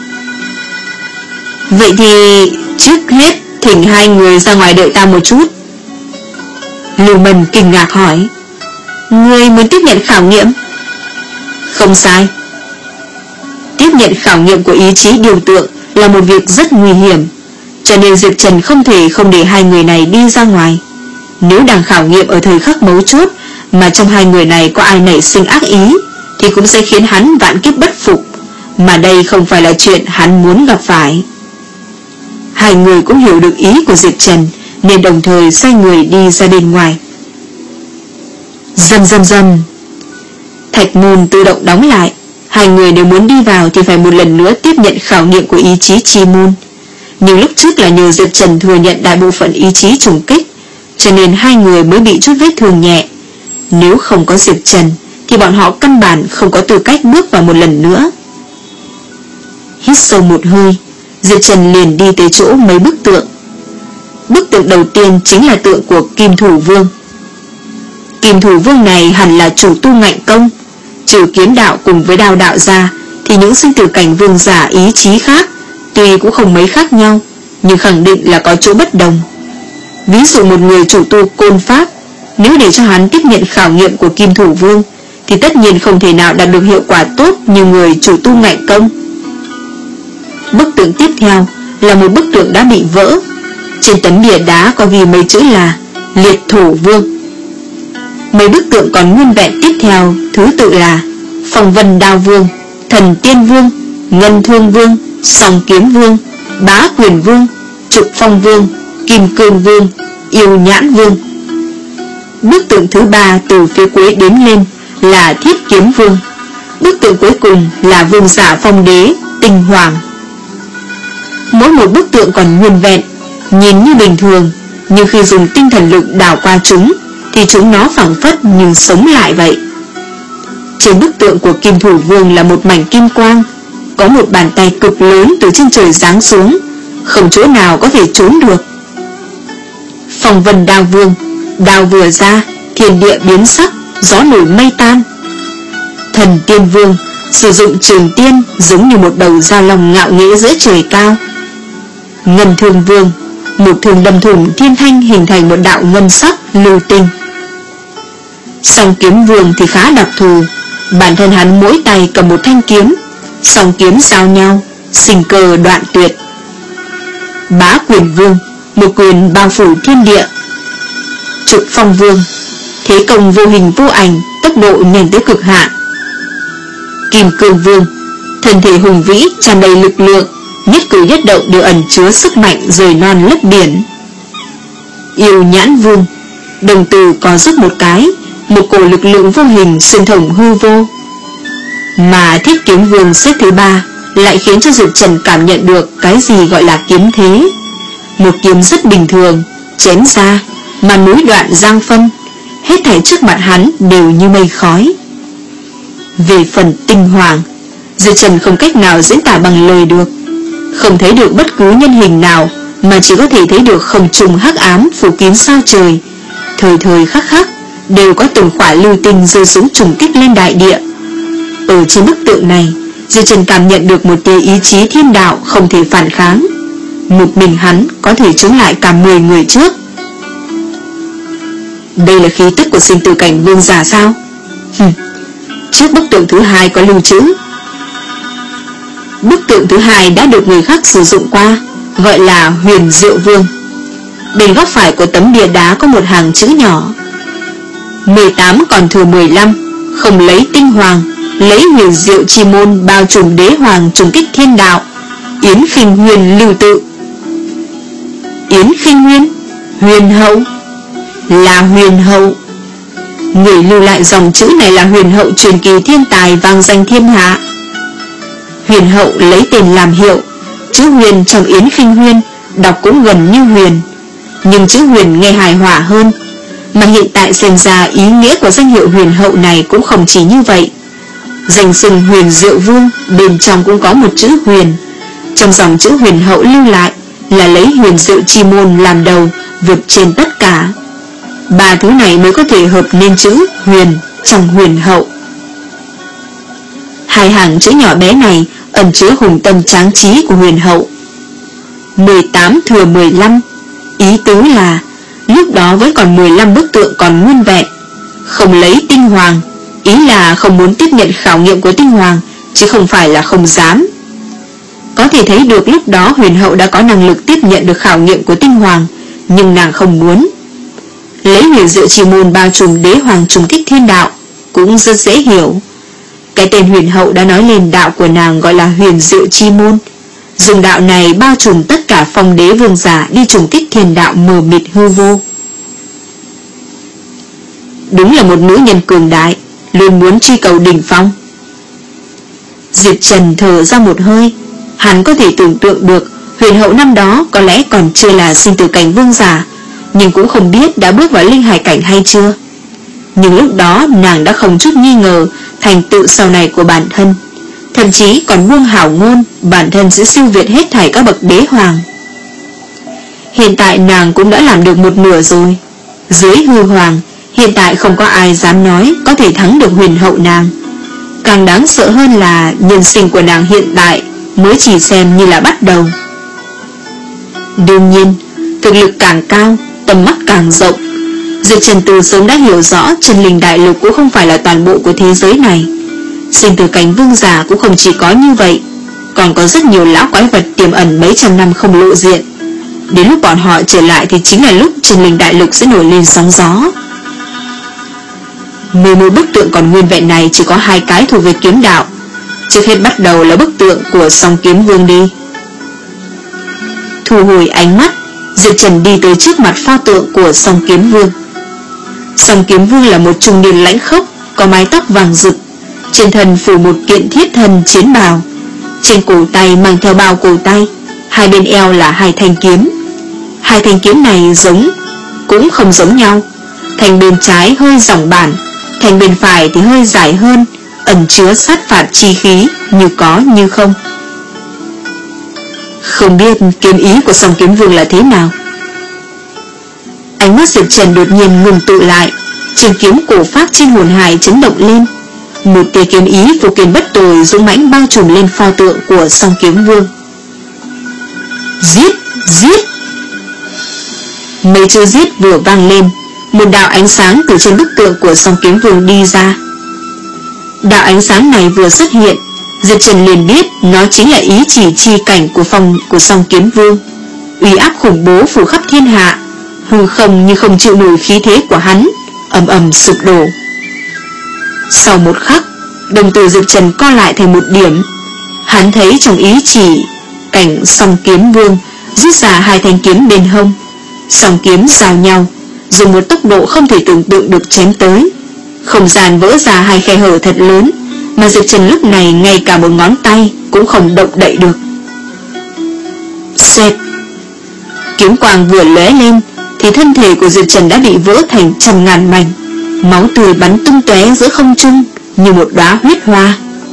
Vậy thì trước hết thỉnh hai người ra ngoài đợi ta một chút. Lưu Mân kinh ngạc hỏi, ngươi muốn tiếp nhận khảo nghiệm? Không sai. Tiếp nhận khảo nghiệm của ý chí điều tượng là một việc rất nguy hiểm, cho nên Diệp Trần không thể không để hai người này đi ra ngoài. Nếu đang khảo nghiệm ở thời khắc mấu chốt mà trong hai người này có ai nảy sinh ác ý thì cũng sẽ khiến hắn vạn kiếp bất phục, mà đây không phải là chuyện hắn muốn gặp phải. Hai người cũng hiểu được ý của Diệp Trần nên đồng thời xoay người đi ra bên ngoài. Rầm rầm rầm, thạch môn tự động đóng lại. Hai người đều muốn đi vào thì phải một lần nữa tiếp nhận khảo nghiệm của ý chí chi môn. Nhưng lúc trước là nhờ Diệp Trần thừa nhận đại bộ phận ý chí trùng kích, cho nên hai người mới bị chút vết thương nhẹ. Nếu không có Diệp Trần thì bọn họ căn bản không có tư cách bước vào một lần nữa. Hít sâu một hơi, Diệp Trần liền đi tới chỗ mấy bức tượng. Bức tượng đầu tiên chính là tượng của Kim Thủ Vương. Kim Thủ Vương này hẳn là chủ tu ngạnh công. Trừ kiếm đạo cùng với đao đạo ra thì những sinh tử cảnh vương giả ý chí khác tuy cũng không mấy khác nhau, nhưng khẳng định là có chỗ bất đồng. Ví dụ một người chủ tu côn pháp, nếu để cho hắn tiếp nhận khảo nghiệm của Kim Thủ Vương thì tất nhiên không thể nào đạt được hiệu quả tốt như người chủ tu ngạnh công. Bức tượng tiếp theo là một bức tượng đã bị vỡ. Trên tấm bia đá có ghi mấy chữ là Liệt Thổ Vương. Mấy bức tượng còn nguyên vẹn tiếp theo thứ tự là Phong Vân Đao Vương, Thần Tiên Vương, Ngân Thương Vương, Song Kiếm Vương, Bá Quyền Vương, Trục Phong Vương, Kim Cương Vương, Yêu Nhãn Vương. Bức tượng thứ ba từ phía cuối đếm lên là Thiết Kiếm Vương. Bức tượng cuối cùng là Vương giả Phong Đế Tinh Hoàng. Mỗi một bức tượng còn nguyên vẹn, nhìn như bình thường, nhưng khi dùng tinh thần lực đảo qua chúng thì chúng nó phảng phất như sống lại vậy. Trên bức tượng của Kim Thủ Vương là một mảnh kim quang, có một bàn tay cực lớn từ trên trời giáng xuống, không chỗ nào có thể trốn được. Phong Vân Đao Vương, đao vừa ra, thiên địa biến sắc, gió nổi mây tan. Thần Tiên Vương sử dụng trường tiên giống như một đầu dao long ngạo nghễ giữa trời cao. Ngân Thương Vương, một thương đâm thủng thiên thanh hình thành một đạo ngân sắc lưu tinh. Song Kiếm Vương thì khá đặc thù, Bản thân hắn mỗi tay cầm một thanh kiếm, song kiếm giao nhau, sinh cơ đoạn tuyệt. Bá Quyền Vương, một quyền bao phủ thiên địa. Trục Phong Vương, thế công vô hình vô ảnh, tốc độ nhanh tới cực hạn. Kim Cương Vương, thân thể hùng vĩ tràn đầy lực lượng, nhất cử nhất động đều ẩn chứa sức mạnh rời non lấp biển. Yêu Nhãn Vương, đồng tử có giúp một cái, một cổ lực lượng vô hình xuyên thủng hư vô. Mà Thiết Kiếm Vương xếp thứ ba lại khiến cho Diệp Trần cảm nhận được cái gì gọi là kiếm thế. Một kiếm rất bình thường, chém ra mà núi đoạn giang phân, hết thảy trước mặt hắn đều như mây khói. Về phần tinh hoàng, Diệp Trần không cách nào diễn tả bằng lời được, không thấy được bất cứ nhân hình nào, mà chỉ có thể thấy được không trùng hắc ám phủ kín sao trời, thời thời khắc khắc đều có từng khỏa lưu tinh rơi xuống trùng kích lên đại địa. Ở trên bức tượng này, Diệp Trần cảm nhận được một tia ý chí thiên đạo không thể phản kháng. Một mình hắn có thể chống lại cả mười người trước. Đây là khí tức của sinh tử cảnh vương giả sao? Hừm. Trước bức tượng thứ hai có lưu trữ. Bức tượng thứ hai đã được người khác sử dụng qua, gọi là Huyền Diệu Vương. Bên góc phải của tấm bia đá có một hàng chữ nhỏ: mười tám còn thừa mười lăm, không lấy tinh hoàng, lấy huyền diệu chi môn bao trùm đế hoàng trùng kích thiên đạo. Yến Khinh Huyền lưu tự. Yến Khinh Huyền, huyền hậu, là huyền hậu. Người lưu lại dòng chữ này là huyền hậu truyền kỳ thiên tài vang danh thiên hạ. Huyền hậu lấy tên làm hiệu, chữ huyền trong Yến Khinh Huyền đọc cũng gần như huyền, nhưng chữ huyền nghe hài hòa hơn. Mà hiện tại xem ra ý nghĩa của danh hiệu huyền hậu này cũng không chỉ như vậy. Danh xưng Huyền Diệu Vương bên trong cũng có một chữ huyền. Trong dòng chữ huyền hậu lưu lại là lấy huyền diệu chi môn làm đầu, vượt trên tất cả. Ba thứ này mới có thể hợp nên chữ huyền trong huyền hậu. Hai hàng chữ nhỏ bé này ẩn chứa hùng tâm tráng trí của huyền hậu. mười tám thừa mười lăm, ý tứ là lúc đó vẫn còn mười lăm bức tượng còn nguyên vẹn. Không lấy tinh hoàng, ý là không muốn tiếp nhận khảo nghiệm của tinh hoàng, chứ không phải là không dám. Có thể thấy được lúc đó huyền hậu đã có năng lực tiếp nhận được khảo nghiệm của tinh hoàng, nhưng nàng không muốn. Lấy huyền diệu chi môn bao trùm đế hoàng trùng kích thiên đạo cũng rất dễ hiểu. Cái tên huyền hậu đã nói lên đạo của nàng gọi là huyền diệu chi môn. Dùng đạo này bao trùm tất cả phong đế vương giả đi trùng kích thiên đạo mờ mịt hư vô. Đúng là một nữ nhân cường đại, luôn muốn truy cầu đỉnh phong. Diệp Trần thở ra một hơi. Hắn có thể tưởng tượng được huyền hậu năm đó có lẽ còn chưa là sinh tử cảnh vương giả, nhưng cũng không biết đã bước vào linh hải cảnh hay chưa. Nhưng lúc đó nàng đã không chút nghi ngờ thành tựu sau này của bản thân, thậm chí còn buông hảo ngôn bản thân sẽ siêu việt hết thảy các bậc đế hoàng. Hiện tại nàng cũng đã làm được một nửa rồi. Dưới hư hoàng, hiện tại không có ai dám nói có thể thắng được huyền hậu nàng. Càng đáng sợ hơn là nhân sinh của nàng hiện tại mới chỉ xem như là bắt đầu. Đương nhiên, thực lực càng cao, tầm mắt càng rộng. Diệp Trần từ sớm đã hiểu rõ chân linh đại lục cũng không phải là toàn bộ của thế giới này. Sinh tử cảnh vương giả cũng không chỉ có như vậy, còn có rất nhiều lão quái vật tiềm ẩn mấy trăm năm không lộ diện. Đến lúc bọn họ trở lại thì chính là lúc chân linh đại lục sẽ nổi lên sóng gió. Mười một bức tượng còn nguyên vẹn này chỉ có hai cái thuộc về kiếm đạo. Trước hết bắt đầu là bức tượng của Song Kiếm Vương đi. Thu hồi ánh mắt, Diệp Trần đi tới trước mặt pho tượng của Song Kiếm Vương. Song Kiếm Vương là một trung niên lãnh khốc, có mái tóc vàng rực, trên thân phủ một kiện thiết thân chiến bào, trên cổ tay mang theo bao cổ tay, hai bên eo là hai thanh kiếm. Hai thanh kiếm này giống cũng không giống nhau. Thanh bên trái hơi ròng bản, thanh bên phải thì hơi dài hơn, ẩn chứa sát phạt chi khí, như có như không. Không biết kiếm ý của Song Kiếm Vương là thế nào. Ánh mắt Diệp Trần đột nhiên ngừng tụ lại, trường kiếm cổ phát trên hồn hải chấn động lên. Một tia kiếm ý vô kiên bất tồi dũng mãnh bao trùm lên pho tượng của Song Kiếm Vương. Giết, giết. Mấy chữ giết vừa vang lên, một đạo ánh sáng từ trên bức tượng của Song Kiếm Vương đi ra. Đạo ánh sáng này vừa xuất hiện, Diệp Trần liền biết nó chính là ý chỉ chi cảnh của phong của Song Kiếm Vương. Uy áp khủng bố phủ khắp thiên hạ, hư không như không chịu nổi khí thế của hắn, ầm ầm sụp đổ. Sau một khắc, đồng tử Diệp Trần co lại thành một điểm. Hắn thấy trong ý chỉ cảnh Song Kiếm Vương rút ra hai thanh kiếm bên hông, song kiếm giao nhau, dùng một tốc độ không thể tưởng tượng được chém tới. Không gian vỡ ra hai khe hở thật lớn, mà Diệp Trần lúc này ngay cả một ngón tay cũng không động đậy được. Xoẹt, kiếm quang vừa lóe lên thì thân thể của Diệp Trần đã bị vỡ thành trăm ngàn mảnh, máu tươi bắn tung tóe giữa không trung như một đóa huyết hoa.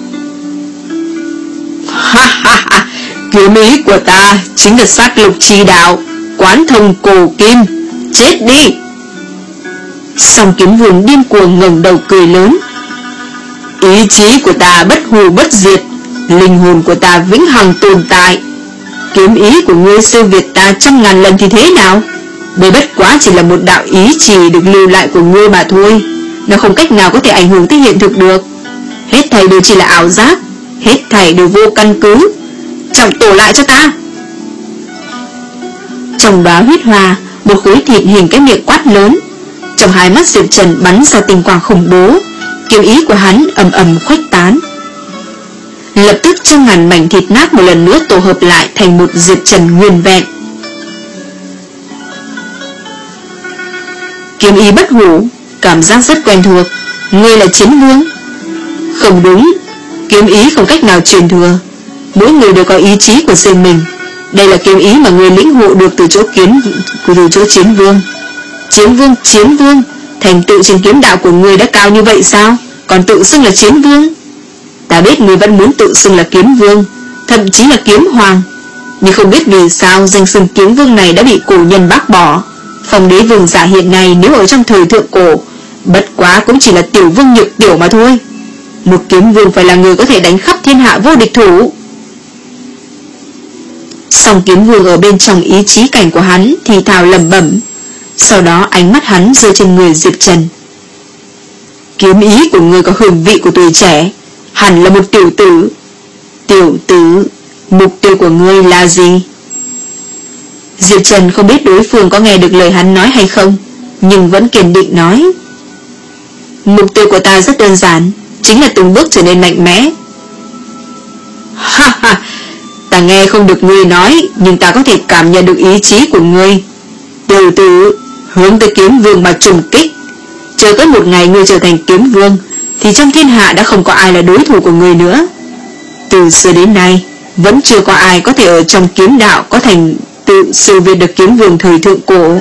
Ha ha ha, kiếm ý của ta chính là sát lục chi đạo, quán thông cổ kim, chết đi. Song Kiếm Vương điên cuồng ngẩng đầu cười lớn. Ý chí của ta bất hủ bất diệt, linh hồn của ta vĩnh hằng tồn tại. Kiếm ý của ngươi siêu việt ta trăm ngàn lần thì thế nào? Đây bất quá chỉ là một đạo ý chỉ được lưu lại của ngươi mà thôi. Nó không cách nào có thể ảnh hưởng tới hiện thực được. Hết thảy đều chỉ là ảo giác, hết thảy đều vô căn cứ. Trọng tổ lại cho ta. Trong đóa huyết hoa, một khối thịt hình cái miệng quát lớn. Trong hai mắt Diệp Trần bắn ra tinh quang khủng bố, kiếm ý của hắn ầm ầm khuếch tán. Lập tức trăm ngàn mảnh thịt nát một lần nữa tổ hợp lại thành một Diệp Trần nguyên vẹn. Kiếm ý bất hủ, cảm giác rất quen thuộc. Ngươi là chiến vương? Không đúng, kiếm ý không cách nào truyền thừa. Mỗi người đều có ý chí của riêng mình. Đây là kiếm ý mà ngươi lĩnh ngộ được từ chỗ kiến từ chỗ chiến vương. Chiến vương, chiến vương, thành tựu trên kiếm đạo của ngươi đã cao như vậy sao? Còn tự xưng là chiến vương? Ta biết ngươi vẫn muốn tự xưng là kiếm vương, thậm chí là kiếm hoàng, nhưng không biết vì sao danh xưng kiếm vương này đã bị cổ nhân bác bỏ. Phong đế vương giả hiện nay nếu ở trong thời thượng cổ, bất quá cũng chỉ là tiểu vương nhược tiểu mà thôi. Một kiếm vương phải là người có thể đánh khắp thiên hạ vô địch thủ. Song Kiếm Vương ở bên trong ý chí cảnh của hắn thì thào lẩm bẩm. Sau đó ánh mắt hắn rơi trên người Diệp Trần. Kiếm ý của ngươi có hương vị của tuổi trẻ, hẳn là một tiểu tử. Tiểu tử, mục tiêu của ngươi là gì? Diệp Trần không biết đối phương có nghe được lời hắn nói hay không, nhưng vẫn kiên định nói. Mục tiêu của ta rất đơn giản, chính là từng bước trở nên mạnh mẽ. Ha ha, ta nghe không được ngươi nói, nhưng ta có thể cảm nhận được ý chí của ngươi. Tiểu tử, hướng tới kiếm vương mà trùng kích. Chờ tới một ngày ngươi trở thành kiếm vương, thì trong thiên hạ đã không có ai là đối thủ của ngươi nữa. Từ xưa đến nay, vẫn chưa có ai có thể ở trong kiếm đạo có thành tựu siêu việt được kiếm vương thời thượng cổ.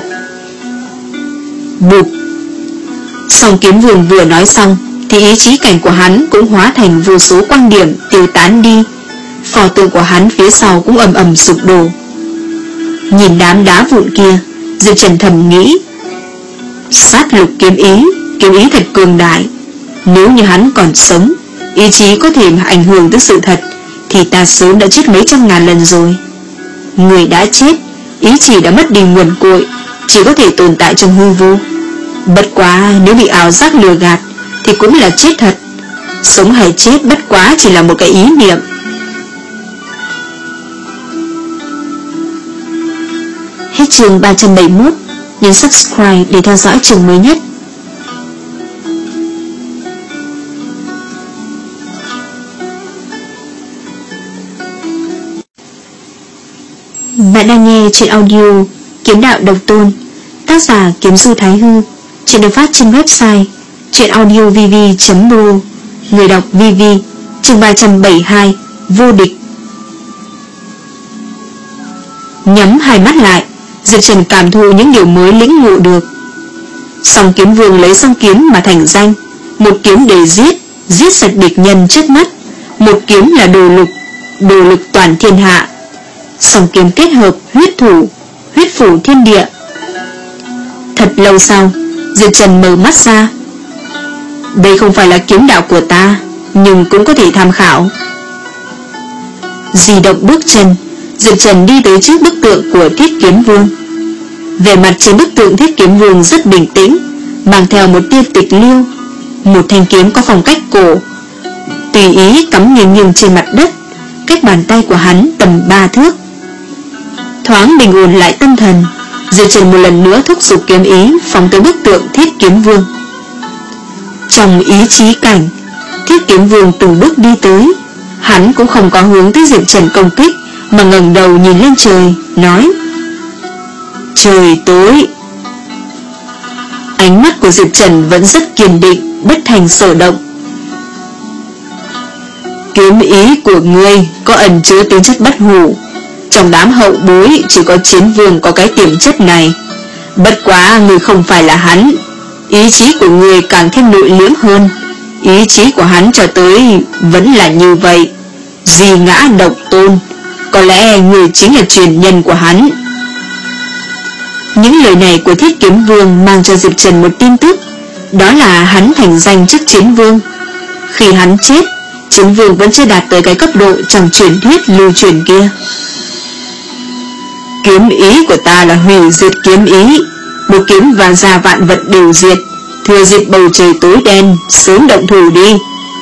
Bụp. Song Kiếm Vương vừa nói xong, thì ý chí cảnh của hắn cũng hóa thành vô số quang điểm tiêu tán đi. Pho tượng của hắn phía sau cũng ầm ầm sụp đổ. Nhìn đám đá vụn kia, Diệp Trần thầm nghĩ, sát lục kiếm ý, kiếm ý thật cường đại. Nếu như hắn còn sống, ý chí có thể ảnh hưởng tới sự thật, thì ta sớm đã chết mấy trăm ngàn lần rồi. Người đã chết, ý chí đã mất đi nguồn cội, chỉ có thể tồn tại trong hư vô. Bất quá nếu bị ảo giác lừa gạt thì cũng là chết thật. Sống hay chết bất quá chỉ là một cái ý niệm. Hết chương ba trăm bảy mươi mốt. Nhấn subscribe để theo dõi chương mới nhất. Bạn đang nghe chuyện audio Kiếm Đạo Độc Tôn, tác giả Kiếm Du Thái Hư. Chuyện được phát trên website chuyenaudiovv chấm pro. Người đọc vê vê. Chương ba trăm bảy mươi hai. Vô địch. Nhắm hai mắt lại, Diệp Trần cảm thụ những điều mới lĩnh ngộ được. Song Kiếm Vương lấy song kiếm mà thành danh, một kiếm để giết, giết sạch địch nhân trước mắt. Một kiếm là đồ lực, đồ lực toàn thiên hạ. Song kiếm kết hợp huyết thủ, huyết phủ thiên địa. Thật lâu sau, Diệp Trần mở mắt ra. Đây không phải là kiếm đạo của ta, nhưng cũng có thể tham khảo. Di động bước chân, Diệp Trần đi tới trước bức tượng của Thiết Kiếm Vương. Vẻ mặt trên bức tượng Thiết Kiếm Vương rất bình tĩnh, mang theo một tia tịch liêu. Một thanh kiếm có phong cách cổ, tùy ý cắm nghiêng nghiêng trên mặt đất, cách bàn tay của hắn tầm ba thước. Thoáng bình ổn lại tâm thần, Diệp Trần một lần nữa thúc giục kiếm ý phóng tới bức tượng Thiết Kiếm Vương. Trong ý chí cảnh, Thiết Kiếm Vương từng bước đi tới. Hắn cũng không có hướng tới Diệp Trần công kích, mà ngẩng đầu nhìn lên trời, nói: trời tối. Ánh mắt của Diệp Trần vẫn rất kiên định, bất thành sở động. Kiếm ý của ngươi có ẩn chứa tính chất bất hủ. Trong đám hậu bối chỉ có Chiến Vương có cái tiềm chất này. Bất quá ngươi không phải là hắn. Ý chí của ngươi càng thêm nội liễm hơn. Ý chí của hắn cho tới vẫn là như vậy, Di ngã độc tôn. Có lẽ ngươi chính là truyền nhân của hắn. Những lời này của Thiết Kiếm Vương mang cho Diệp Trần một tin tức, đó là hắn thành danh trước Chiến Vương. Khi hắn chết, Chiến Vương vẫn chưa đạt tới cái cấp độ trong truyền thuyết lưu truyền kia. Kiếm ý của ta là hủy diệt kiếm ý, một kiếm và ra vạn vật đều diệt, thừa dịp bầu trời tối đen, sớm động thủ đi.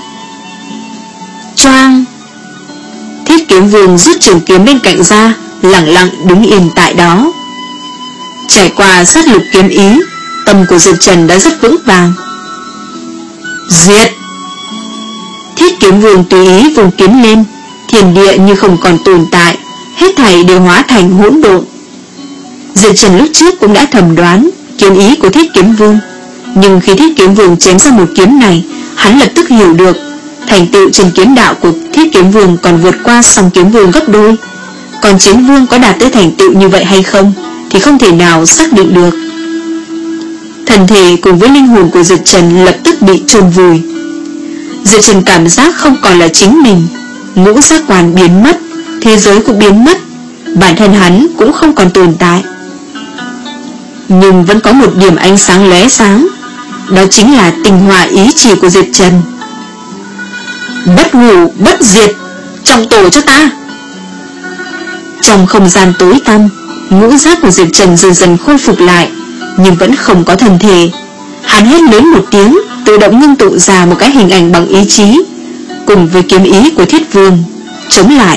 Choang! Thiết Kiếm Vương rút trường kiếm bên cạnh ra, lặng lặng đứng yên tại đó. Trải qua sát lục kiếm ý, tâm của Diệp Trần đã rất vững vàng. Diệt! Thiết Kiếm Vương tùy ý vùng kiếm lên, thiên địa như không còn tồn tại, hết thảy đều hóa thành hỗn độn. Diệp Trần lúc trước cũng đã thầm đoán kiếm ý của Thiết Kiếm Vương, nhưng khi Thiết Kiếm Vương chém ra một kiếm này, hắn lập tức hiểu được thành tựu trên kiếm đạo của Thiết Kiếm Vương còn vượt qua Song Kiếm Vương gấp đôi. Còn Chiến Vương có đạt tới thành tựu như vậy hay không thì không thể nào xác định được. Thần thể cùng với linh hồn của Diệp Trần lập tức bị chôn vùi. Diệp Trần cảm giác không còn là chính mình, ngũ giác quan biến mất, thế giới cũng biến mất, bản thân hắn cũng không còn tồn tại. Nhưng vẫn có một điểm ánh sáng lóe sáng, đó chính là tinh hoa ý chỉ của Diệp Trần. Bất hủ bất diệt, trong tổ cho ta. Trong không gian tối tăm, ngũ giác của Diệp Trần dần dần khôi phục lại, nhưng vẫn không có thân thể. Hắn hét lớn một tiếng, tự động ngưng tụ ra một cái hình ảnh bằng ý chí, cùng với kiếm ý của Thiết Vương chống lại.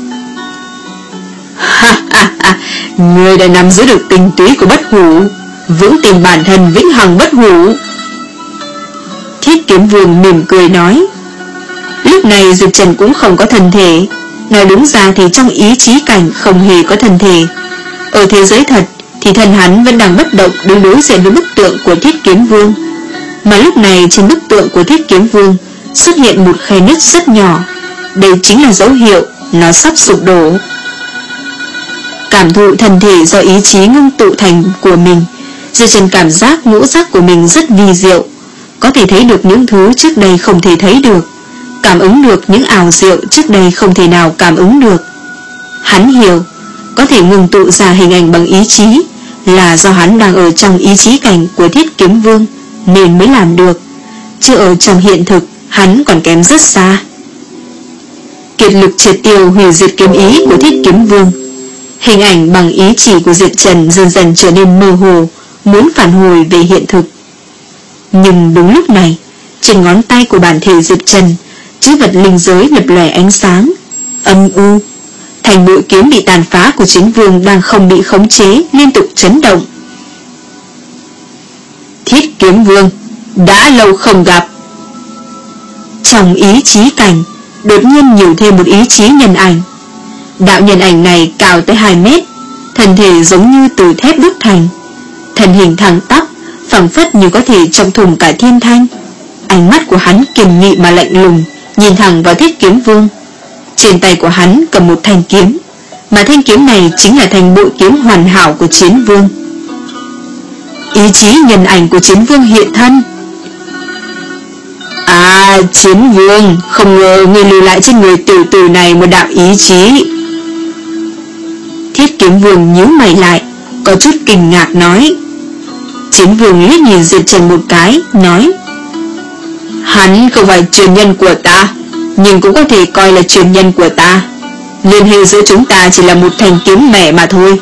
Ha ha ha, ngươi đã nắm giữ được tinh túy của bất hủ, vững tin bản thân vĩnh hằng bất hủ. Thiết Kiếm Vương mỉm cười nói. Lúc này Diệp Trần cũng không có thân thể, nói đúng ra thì trong ý chí cảnh không hề có thân thể. Ở thế giới thật thì thân hắn vẫn đang bất động đứng đối diện với bức tượng của Thiết Kiếm Vương, mà lúc này trên bức tượng của Thiết Kiếm Vương xuất hiện một khe nứt rất nhỏ. Đây chính là dấu hiệu nó sắp sụp đổ. Cảm thụ thân thể do ý chí ngưng tụ thành của mình, Diệp Trần cảm giác ngũ giác của mình rất vi diệu, có thể thấy được những thứ trước đây không thể thấy được, cảm ứng được những ảo diệu trước đây không thể nào cảm ứng được. Hắn hiểu, có thể ngưng tụ ra hình ảnh bằng ý chí là do hắn đang ở trong ý chí cảnh của Thiết Kiếm Vương nên mới làm được, chứ ở trong hiện thực hắn còn kém rất xa. Kiệt lực triệt tiêu hủy diệt kiếm ý của Thiết Kiếm Vương, hình ảnh bằng ý chỉ của Diệp Trần dần dần trở nên mơ hồ, muốn phản hồi về hiện thực. Nhưng đúng lúc này, trên ngón tay của bản thể Diệp Trần, chữ vật linh giới lập lòe ánh sáng, âm u. Thành bụi kiếm bị tàn phá của Chiến Vương đang không bị khống chế liên tục chấn động. Thiết Kiếm Vương, đã lâu không gặp. Trong ý chí cảnh, đột nhiên nhiều thêm một ý chí nhân ảnh. Đạo nhân ảnh này cao tới hai mét, thân thể giống như từ thép đúc thành, thân hình thẳng tắp, phẳng phất như có thể trong thùng cả thiên thanh. Ánh mắt của hắn kiềm nghị mà lạnh lùng, nhìn thẳng vào Thiết Kiếm Vương. Trên tay của hắn cầm một thanh kiếm, mà thanh kiếm này chính là thanh bội kiếm hoàn hảo của Chiến Vương. Ý chí nhân ảnh của Chiến Vương hiện thân. À, Chiến Vương, không ngờ ngươi lưu lại trên người tiểu tử này một đạo ý chí. Thiết Kiếm Vương nhíu mày lại, có chút kinh ngạc nói. Chiến Vương liếc nhìn Diệp Trần một cái, nói: Hắn không phải truyền nhân của ta, nhưng cũng có thể coi là truyền nhân của ta. Liên hệ giữa chúng ta chỉ là một thanh kiếm mẻ mà thôi.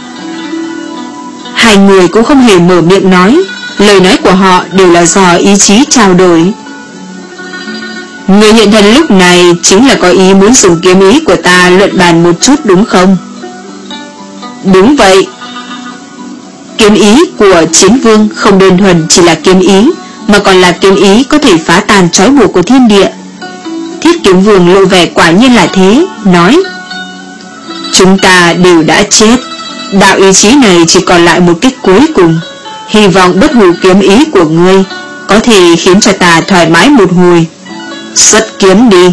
Hai người cũng không hề mở miệng nói, lời nói của họ đều là do ý chí trao đổi. Người hiện thân lúc này chính là có ý muốn dùng kiếm ý của ta luận bàn một chút đúng không? Đúng vậy. Kiếm ý của Chiến Vương không đơn thuần chỉ là kiếm ý, mà còn là kiếm ý có thể phá tan trói buộc của thiên địa. Thiết Kiếm Vương lộ vẻ quả nhiên là thế, nói: chúng ta đều đã chết, đạo ý chí này chỉ còn lại một kích cuối cùng. Hy vọng bất hủ kiếm ý của ngươi có thể khiến cho ta thoải mái một hồi. Xuất kiếm đi.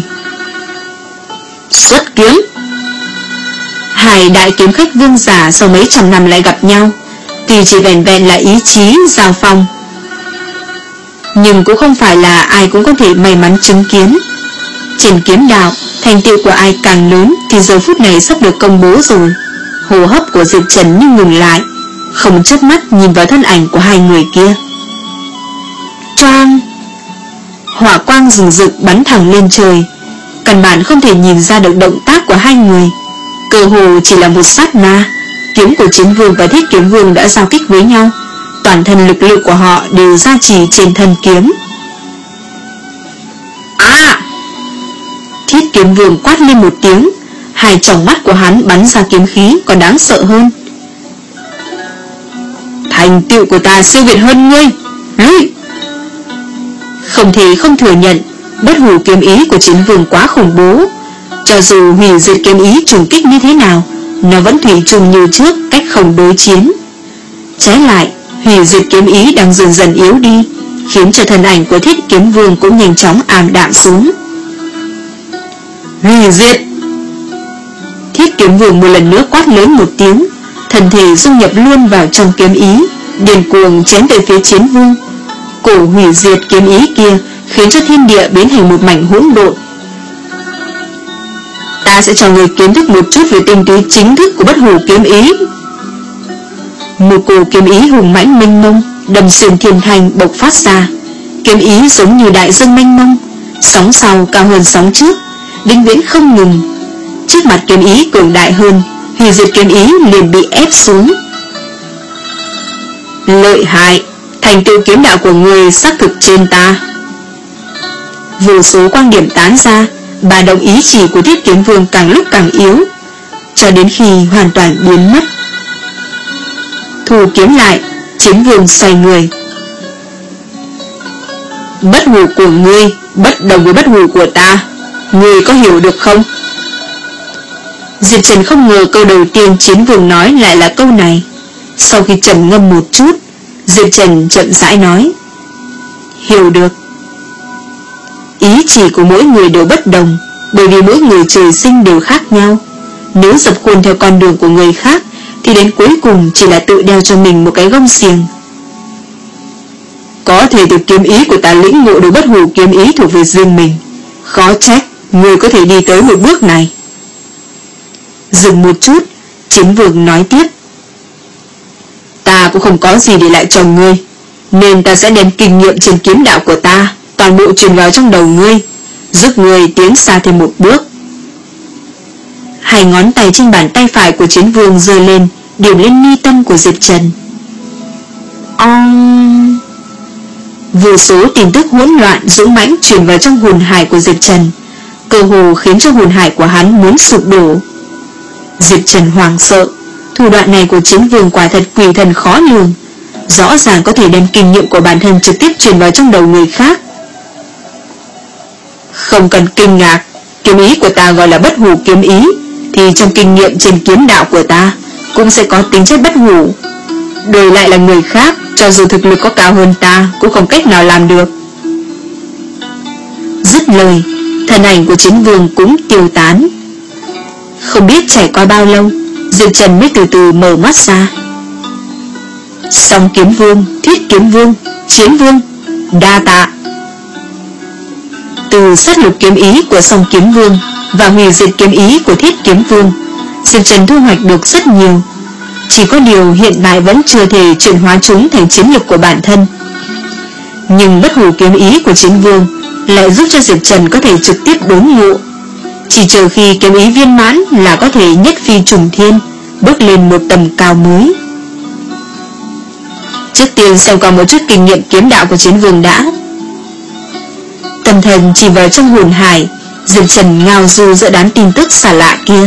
Xuất kiếm. Hai đại kiếm khách vương giả sau mấy trăm năm lại gặp nhau, tuy chỉ vẹn vẹn là ý chí giao phong, nhưng cũng không phải là ai cũng có thể may mắn chứng kiến. Trên kiếm đạo, thành tựu của ai càng lớn thì giờ phút này sắp được công bố rồi. Hô hấp của Diệp Trần như ngừng lại, không chớp mắt nhìn vào thân ảnh của hai người kia. Choang! Hỏa quang rừng rực bắn thẳng lên trời, căn bản không thể nhìn ra được động tác của hai người. Cơ hồ chỉ là một sát na, kiếm của Chiến Vương và Thiết Kiếm Vương đã giao kích với nhau. Toàn thân lực lượng của họ đều gia trì trên thân kiếm. À! Thiết Kiếm Vương quát lên một tiếng, hai tròng mắt của hắn bắn ra kiếm khí còn đáng sợ hơn. Thành tựu của ta siêu việt hơn ngươi. Hey! Không thể không thừa nhận, bất hủ kiếm ý của Chiến Vương quá khủng bố. Cho dù hủy diệt kiếm ý trùng kích như thế nào, nó vẫn thủy chung như trước, cách không đối chiến. Trái lại, hủy diệt kiếm ý đang dần dần yếu đi, khiến cho thân ảnh của Thiết Kiếm Vương cũng nhanh chóng ảm đạm xuống. Hủy diệt! Thiết Kiếm Vương một lần nữa quát lớn một tiếng, thân thể dung nhập luôn vào trong kiếm ý, điên cuồng chém về phía Chiến Vương. Cổ hủy diệt kiếm ý kia khiến cho thiên địa biến thành một mảnh hỗn độn. Ta sẽ cho người kiến thức một chút về tinh túy chính thức của bất hủ kiếm ý. Một cổ kiếm ý hùng mãnh mênh mông đâm xuyên thiên thành bộc phát ra. Kiếm ý giống như đại dương mênh mông, sóng sau cao hơn sóng trước, vĩnh viễn không ngừng. Trước mặt kiếm ý cường đại hơn, hủy diệt kiếm ý liền bị ép xuống. Lợi hại, thành tựu kiếm đạo của người xác thực trên ta. Vô số quang điểm tán ra, bà động ý chỉ của Thiết Kiếm Vương càng lúc càng yếu, cho đến khi hoàn toàn biến mất. Thu kiếm lại, Chiến Vương xoay người. Bất hủ của ngươi bất đồng với bất hủ của ta, ngươi có hiểu được không? Diệp Trần không ngờ câu đầu tiên Chiến Vương nói lại là câu này. Sau khi trầm ngâm một chút, Diệp Trần chậm rãi nói: hiểu được. Ý chỉ của mỗi người đều bất đồng, bởi vì mỗi người trời sinh đều khác nhau. Nếu dập khuôn theo con đường của người khác, thì đến cuối cùng chỉ là tự đeo cho mình một cái gông xiềng. Có thể từ kiếm ý của ta lĩnh ngộ được bất hủ kiếm ý thuộc về riêng mình, khó trách người có thể đi tới một bước này. Dừng một chút, Chiến Vương nói tiếp: ta cũng không có gì để lại cho ngươi, nên ta sẽ đem kinh nghiệm trên kiếm đạo của ta toàn bộ truyền vào trong đầu ngươi, giúp ngươi tiến xa thêm một bước. Hai ngón tay trên bàn tay phải của Chiến Vương giơ lên, điểm lên mi tâm của Diệp Trần. Ông... Vô số tin tức hỗn loạn dũng mãnh truyền vào trong hồn hải của Diệp Trần, cơ hồ khiến cho hồn hải của hắn muốn sụp đổ. Diệp Trần hoảng sợ, thủ đoạn này của Chiến Vương quả thật quỷ thần khó lường, rõ ràng có thể đem kinh nghiệm của bản thân trực tiếp truyền vào trong đầu người khác. Không cần kinh ngạc, kiếm ý của ta gọi là bất hủ kiếm ý, thì trong kinh nghiệm trên kiếm đạo của ta cũng sẽ có tính chất bất hủ. Đổi lại là người khác, cho dù thực lực có cao hơn ta cũng không cách nào làm được. Dứt lời, thân ảnh của Chiến Vương cũng tiêu tán. Không biết trải qua bao lâu, Diệp Trần mới từ từ mở mắt ra. Song Kiếm Vương, Thiết Kiếm Vương, Chiến Vương, đa tạ. Từ sát lục kiếm ý của Song Kiếm Vương và hủy diệt kiếm ý của Thiết Kiếm Vương, Diệp Trần thu hoạch được rất nhiều. Chỉ có điều hiện tại vẫn chưa thể chuyển hóa chúng thành chiến lực của bản thân. Nhưng bất hủ kiếm ý của Chiến Vương lại giúp cho Diệp Trần có thể trực tiếp đốn ngộ. Chỉ chờ khi kiếm ý viên mãn là có thể nhất phi trùng thiên, bước lên một tầm cao mới. Trước tiên xem qua một chút kinh nghiệm kiếm đạo của Chiến Vương đã. Tâm thần chỉ vào trong hồn hải, Diệp Trần ngao du giữa đám tin tức xa lạ kia.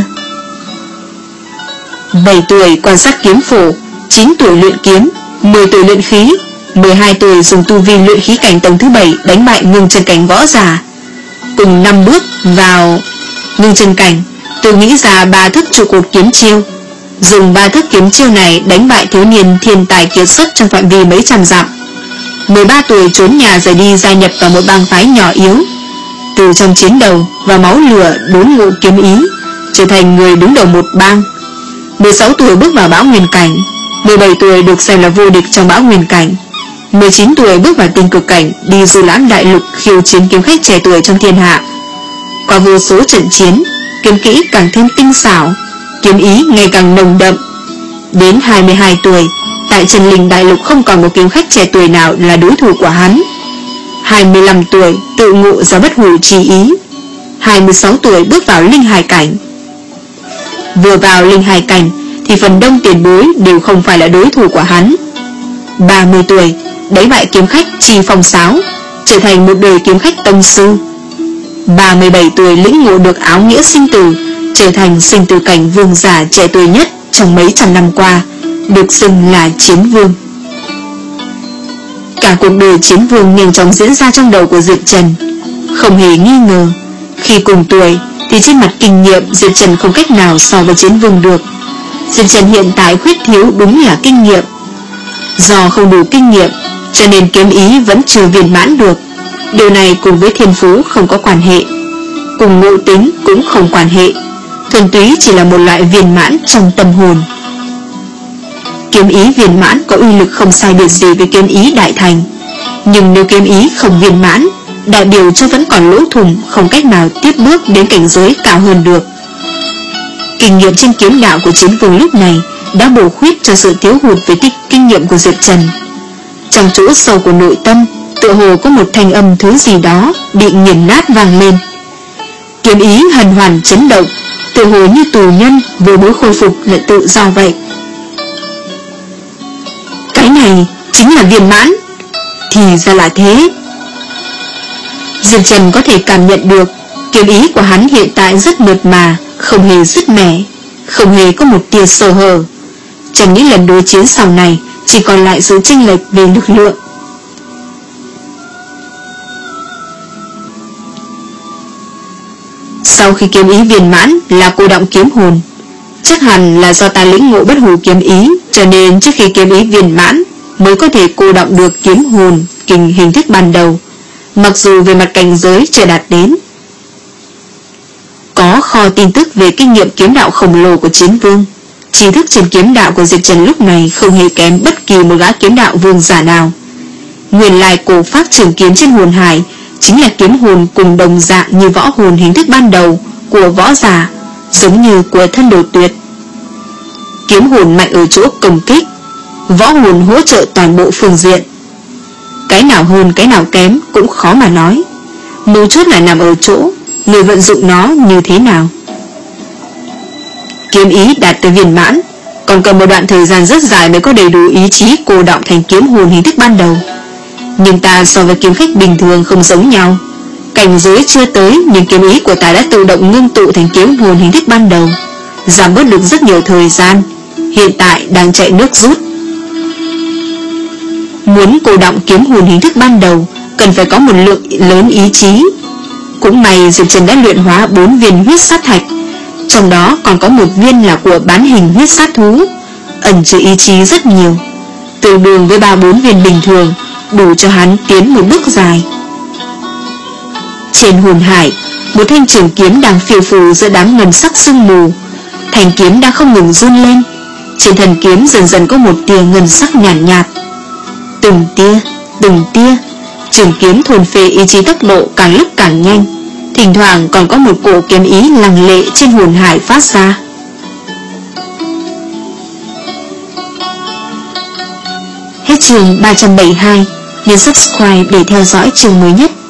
Bảy tuổi quan sát kiếm phổ, chín tuổi luyện kiếm, mười tuổi luyện khí, mười hai tuổi dùng tu vi luyện khí cảnh tầng thứ bảy đánh bại ngưng chân cảnh võ giả. Cùng năm bước vào ngưng chân cảnh, tôi nghĩ ra ba thức trụ cột kiếm chiêu. Dùng ba thức kiếm chiêu này đánh bại thiếu niên thiên tài kiệt xuất trong phạm vi mấy trăm dặm. Mười ba tuổi trốn nhà rời đi gia nhập vào một bang phái nhỏ yếu. Từ trong chiến đầu và máu lửa đốn ngộ kiếm ý, trở thành người đứng đầu một bang. Mười sáu tuổi bước vào bão nguyên cảnh, mười bảy tuổi được xem là vô địch trong bão nguyên cảnh, mười chín tuổi bước vào tinh cực cảnh, đi du lãm đại lục khiêu chiến kiếm khách trẻ tuổi trong thiên hạ. Qua vô số trận chiến, kiếm kỹ càng thêm tinh xảo, kiếm ý ngày càng nồng đậm. Đến hai mươi hai tuổi, tại Trần Linh đại lục không còn một kiếm khách trẻ tuổi nào là đối thủ của hắn. Hai mươi lăm tuổi tự ngộ ra bất hủ chi ý, hai mươi sáu tuổi bước vào linh hải cảnh. Vừa vào linh hải cảnh thì phần đông tiền bối đều không phải là đối thủ của hắn. Ba mươi tuổi đánh bại kiếm khách Chi Phong Sáo, trở thành một đời kiếm khách tông sư. Ba mươi bảy tuổi lĩnh ngộ được áo nghĩa sinh tử, trở thành sinh tử cảnh vương giả trẻ tuổi nhất trong mấy trăm năm qua, được xưng là chiến vương. Cả cuộc đời chiến vương nhanh chóng diễn ra trong đầu của Diệp Trần. Không hề nghi ngờ, khi cùng tuổi thì trên mặt kinh nghiệm Diệp Trần không cách nào so với chiến vương được. Diệp Trần hiện tại khuyết thiếu đúng là kinh nghiệm. Do không đủ kinh nghiệm cho nên kiếm ý vẫn chưa viên mãn được. Điều này cùng với thiên phú không có quan hệ, cùng ngộ tính cũng không quan hệ, thuần túy chỉ là một loại viên mãn trong tâm hồn. Kiếm ý viên mãn có uy lực không sai biệt gì với kiếm ý đại thành, nhưng nếu kiếm ý không viên mãn, đại biểu cho vẫn còn lỗ thủng, không cách nào tiếp bước đến cảnh giới cao hơn được. Kinh nghiệm trên kiếm đạo của chiến vương lúc này đã bổ khuyết cho sự thiếu hụt về kinh, kinh nghiệm của Diệp Trần. Trong chỗ sâu của nội tâm, tựa hồ có một thanh âm thứ gì đó bị nghiền nát vang lên. Kiếm ý hần hoàn chấn động, tựa hồ như tù nhân vừa mới khôi phục lại tự do vậy. Cái này chính là viên mãn. Thì ra là thế. Diệp Trần có thể cảm nhận được kiếm ý của hắn hiện tại rất mượt mà, không hề dứt mẻ, không hề có một tia sơ hở. Trong những lần đối chiến sau này chỉ còn lại sự chênh lệch về lực lượng. Sau khi kiếm ý viên mãn là cô động kiếm hồn. Chắc hẳn là do ta lĩnh ngộ bất hủ kiếm ý, cho nên trước khi kiếm ý viên mãn mới có thể cô động được kiếm hồn kình hình thức ban đầu, mặc dù về mặt cảnh giới chưa đạt đến. Có kho tin tức về kinh nghiệm kiếm đạo khổng lồ của chiến vương. Tri thức trên kiếm đạo của Diệp Trần lúc này không hề kém bất kỳ một gã kiếm đạo vương giả nào. Nguyên lai cổ pháp trường kiếm trên hồn hải chính là kiếm hồn cùng đồng dạng như võ hồn hình thức ban đầu của võ giả, giống như của thân đồ tuyệt. Kiếm hồn mạnh ở chỗ công kích, võ hồn hỗ trợ toàn bộ phương diện. Cái nào hơn cái nào kém cũng khó mà nói, mấu chốt là nằm ở chỗ người vận dụng nó như thế nào. Kiếm ý đạt tới viên mãn còn cần một đoạn thời gian rất dài mới có đầy đủ ý chí cô động thành kiếm hồn hình thức ban đầu. Nhưng ta so với kiếm khách bình thường không giống nhau. Cảnh giới chưa tới, nhưng kiếm ý của ta đã tự động ngưng tụ thành kiếm hồn hình thức ban đầu, giảm bớt được rất nhiều thời gian. Hiện tại đang chạy nước rút. Muốn cô động kiếm hồn hình thức ban đầu cần phải có một lượng lớn ý chí. Cũng may Diệp Trần đã luyện hóa bốn viên huyết sát thạch, trong đó còn có một viên là của bán hình huyết sát thú, ẩn chứa ý chí rất nhiều, tương đương với ba bốn viên bình thường, đủ cho hắn tiến một bước dài. Trên hồn hải, một thanh trường kiếm đang phiêu phù giữa đám ngân sắc sương mù. Thanh kiếm đang không ngừng run lên, trên thân kiếm dần dần có một tia ngân sắc nhàn nhạt, nhạt. Từng tia, từng tia, trường kiếm thôn phệ ý chí tốc độ càng lúc càng nhanh. Thỉnh thoảng còn có một cổ kiếm ý lăng lệ trên hồn hải phát ra. Hết chương ba trăm bảy mươi hai. Nhấn subscribe để theo dõi chương mới nhất.